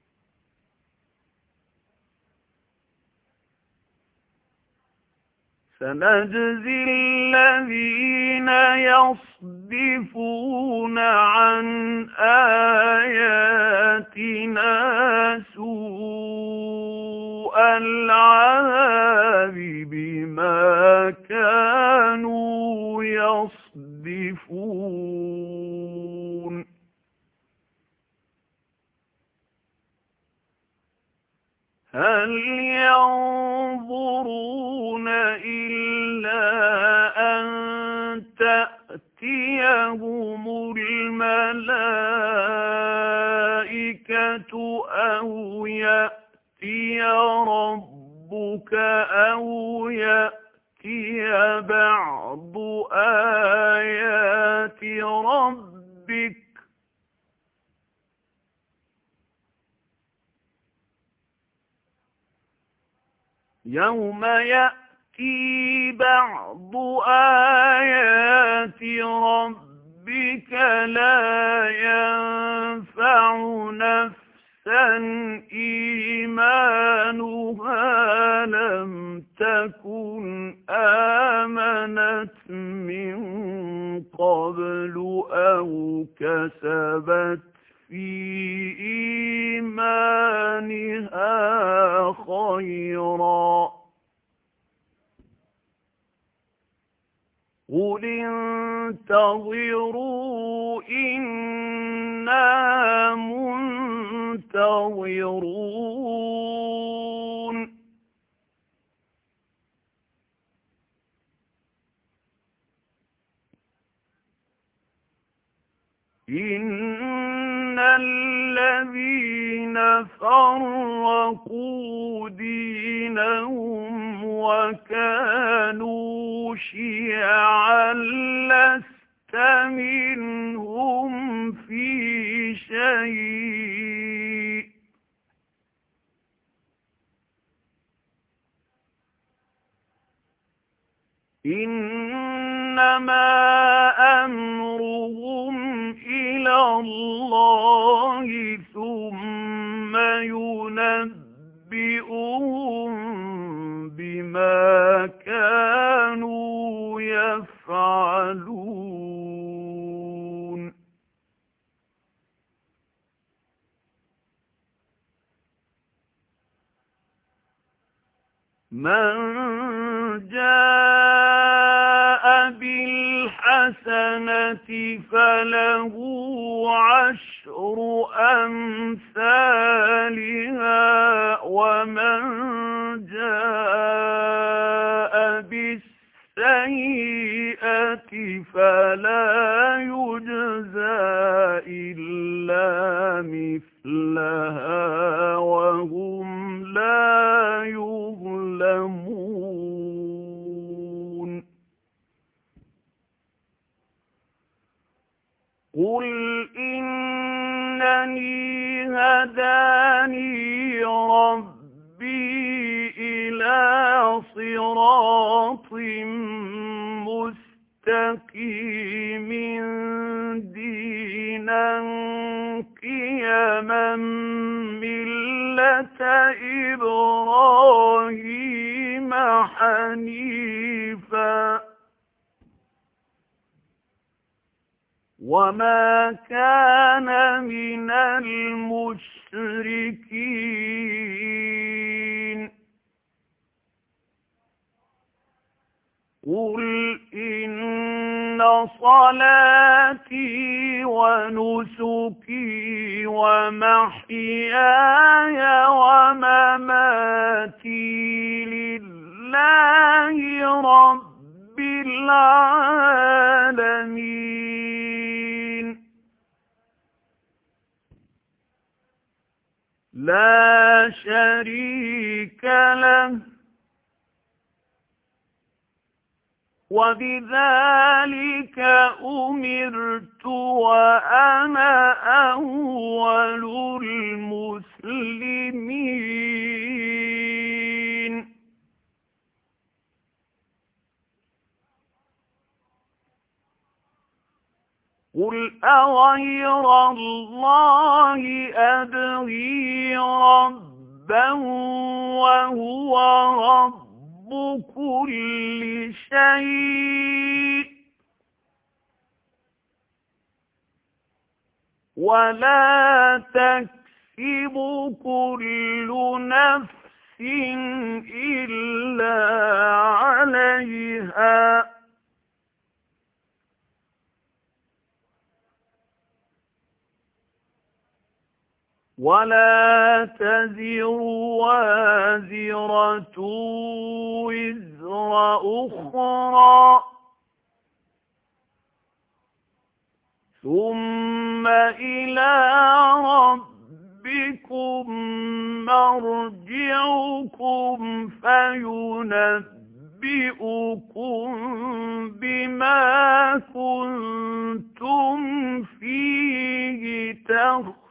سَنَجْزِي الَّذِينَ يَصْدِفُونَ عَنْ آيَاتِنَا سُوءَ الْعَذَابِ بِمَا كَانُوا يَصْدِفُونَ هَلْ يَنظُرُونَ إِلَّا أَن تَأْتِيَهُمُ الْمَلَائِكَةُ أَوْ يَأْتِيَ رَبُّكَ أَوْ يَأْتِيَ بَعْضُ آيَاتِ رَبِّكَ ۗ يَوْمَ يَأْتِي بَعْضُ آيَاتِ رَبِّكَ لَا يَنفَعُ نَفْسًا إِيمَانُهَا لَمْ تَكُنْ آمَنَتْ مِن قَبْلُ أَوْ كَسَبَتْ فِي إِيمَانِهَا خَيْرًا ۗ قُلِ انتَظِرُوا إِنَّا مُنتَظِرُونَ إِنَّ الَّذِينَ فَرَّقُوا دِينَهُمْ وَكَانُوا شِيَعًا لَّسْتَ مِنْهُمْ فِي شَيْءٍ ۚ إِنَّمَا أَمْرُهُمْ إِلَى اللَّهِ ثُمَّ يُنَبِّئُهُم بِمَا كَانُوا يَفْعَلُونَ مَنْ جَاءَ بِالْحَسَنَةِ فَلَهُ عَشْرُ أَمْثَالِهَا وَمَنْ جَاءَ بِالسَّيِّئَةِ فَلَا يُجْزَى إِلَّا مِثْلَهَا وَهُمْ لَا يُظْلَمُونَ قُلْ إِنَّنِي هَدَانِي رَبِّي إِلَىٰ صِرَاطٍ مُّسْتَقِيمٍ دِينًا قِيَمًا مِّلَّةَ إِبْرَاهِيمَ حَنِيفًا وما كان من المشركين قل إن صلاتي ونسكي ومحياي ومماتي لله رب العالمين لا شريك له وبذلك أمرت وأنا أول المسلمين قل أغير الله أبغي ربا وهو رب كل شيء ولا تكسب كل نفس إلا عليها ولا تزر وازرة وزر أخرى ثم إلى ربكم مرجعكم فينبئكم بما كنتم فيه تختلفون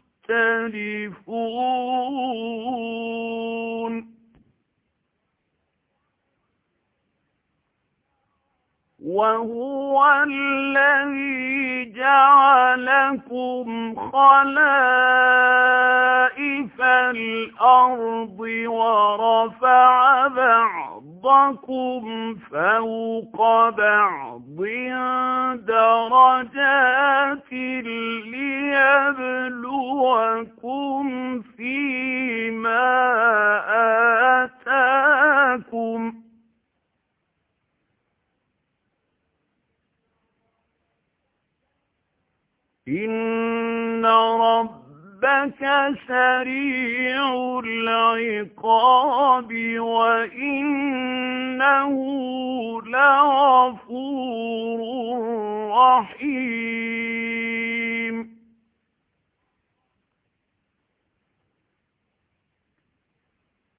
تختلفون وهو الذي جعلكم خلائف الأرض ورفع بعضكم فوق بعض درجات ليبلوكم فيما آتاكم إن ربك سريع العقاب وإنه لغفور رحيم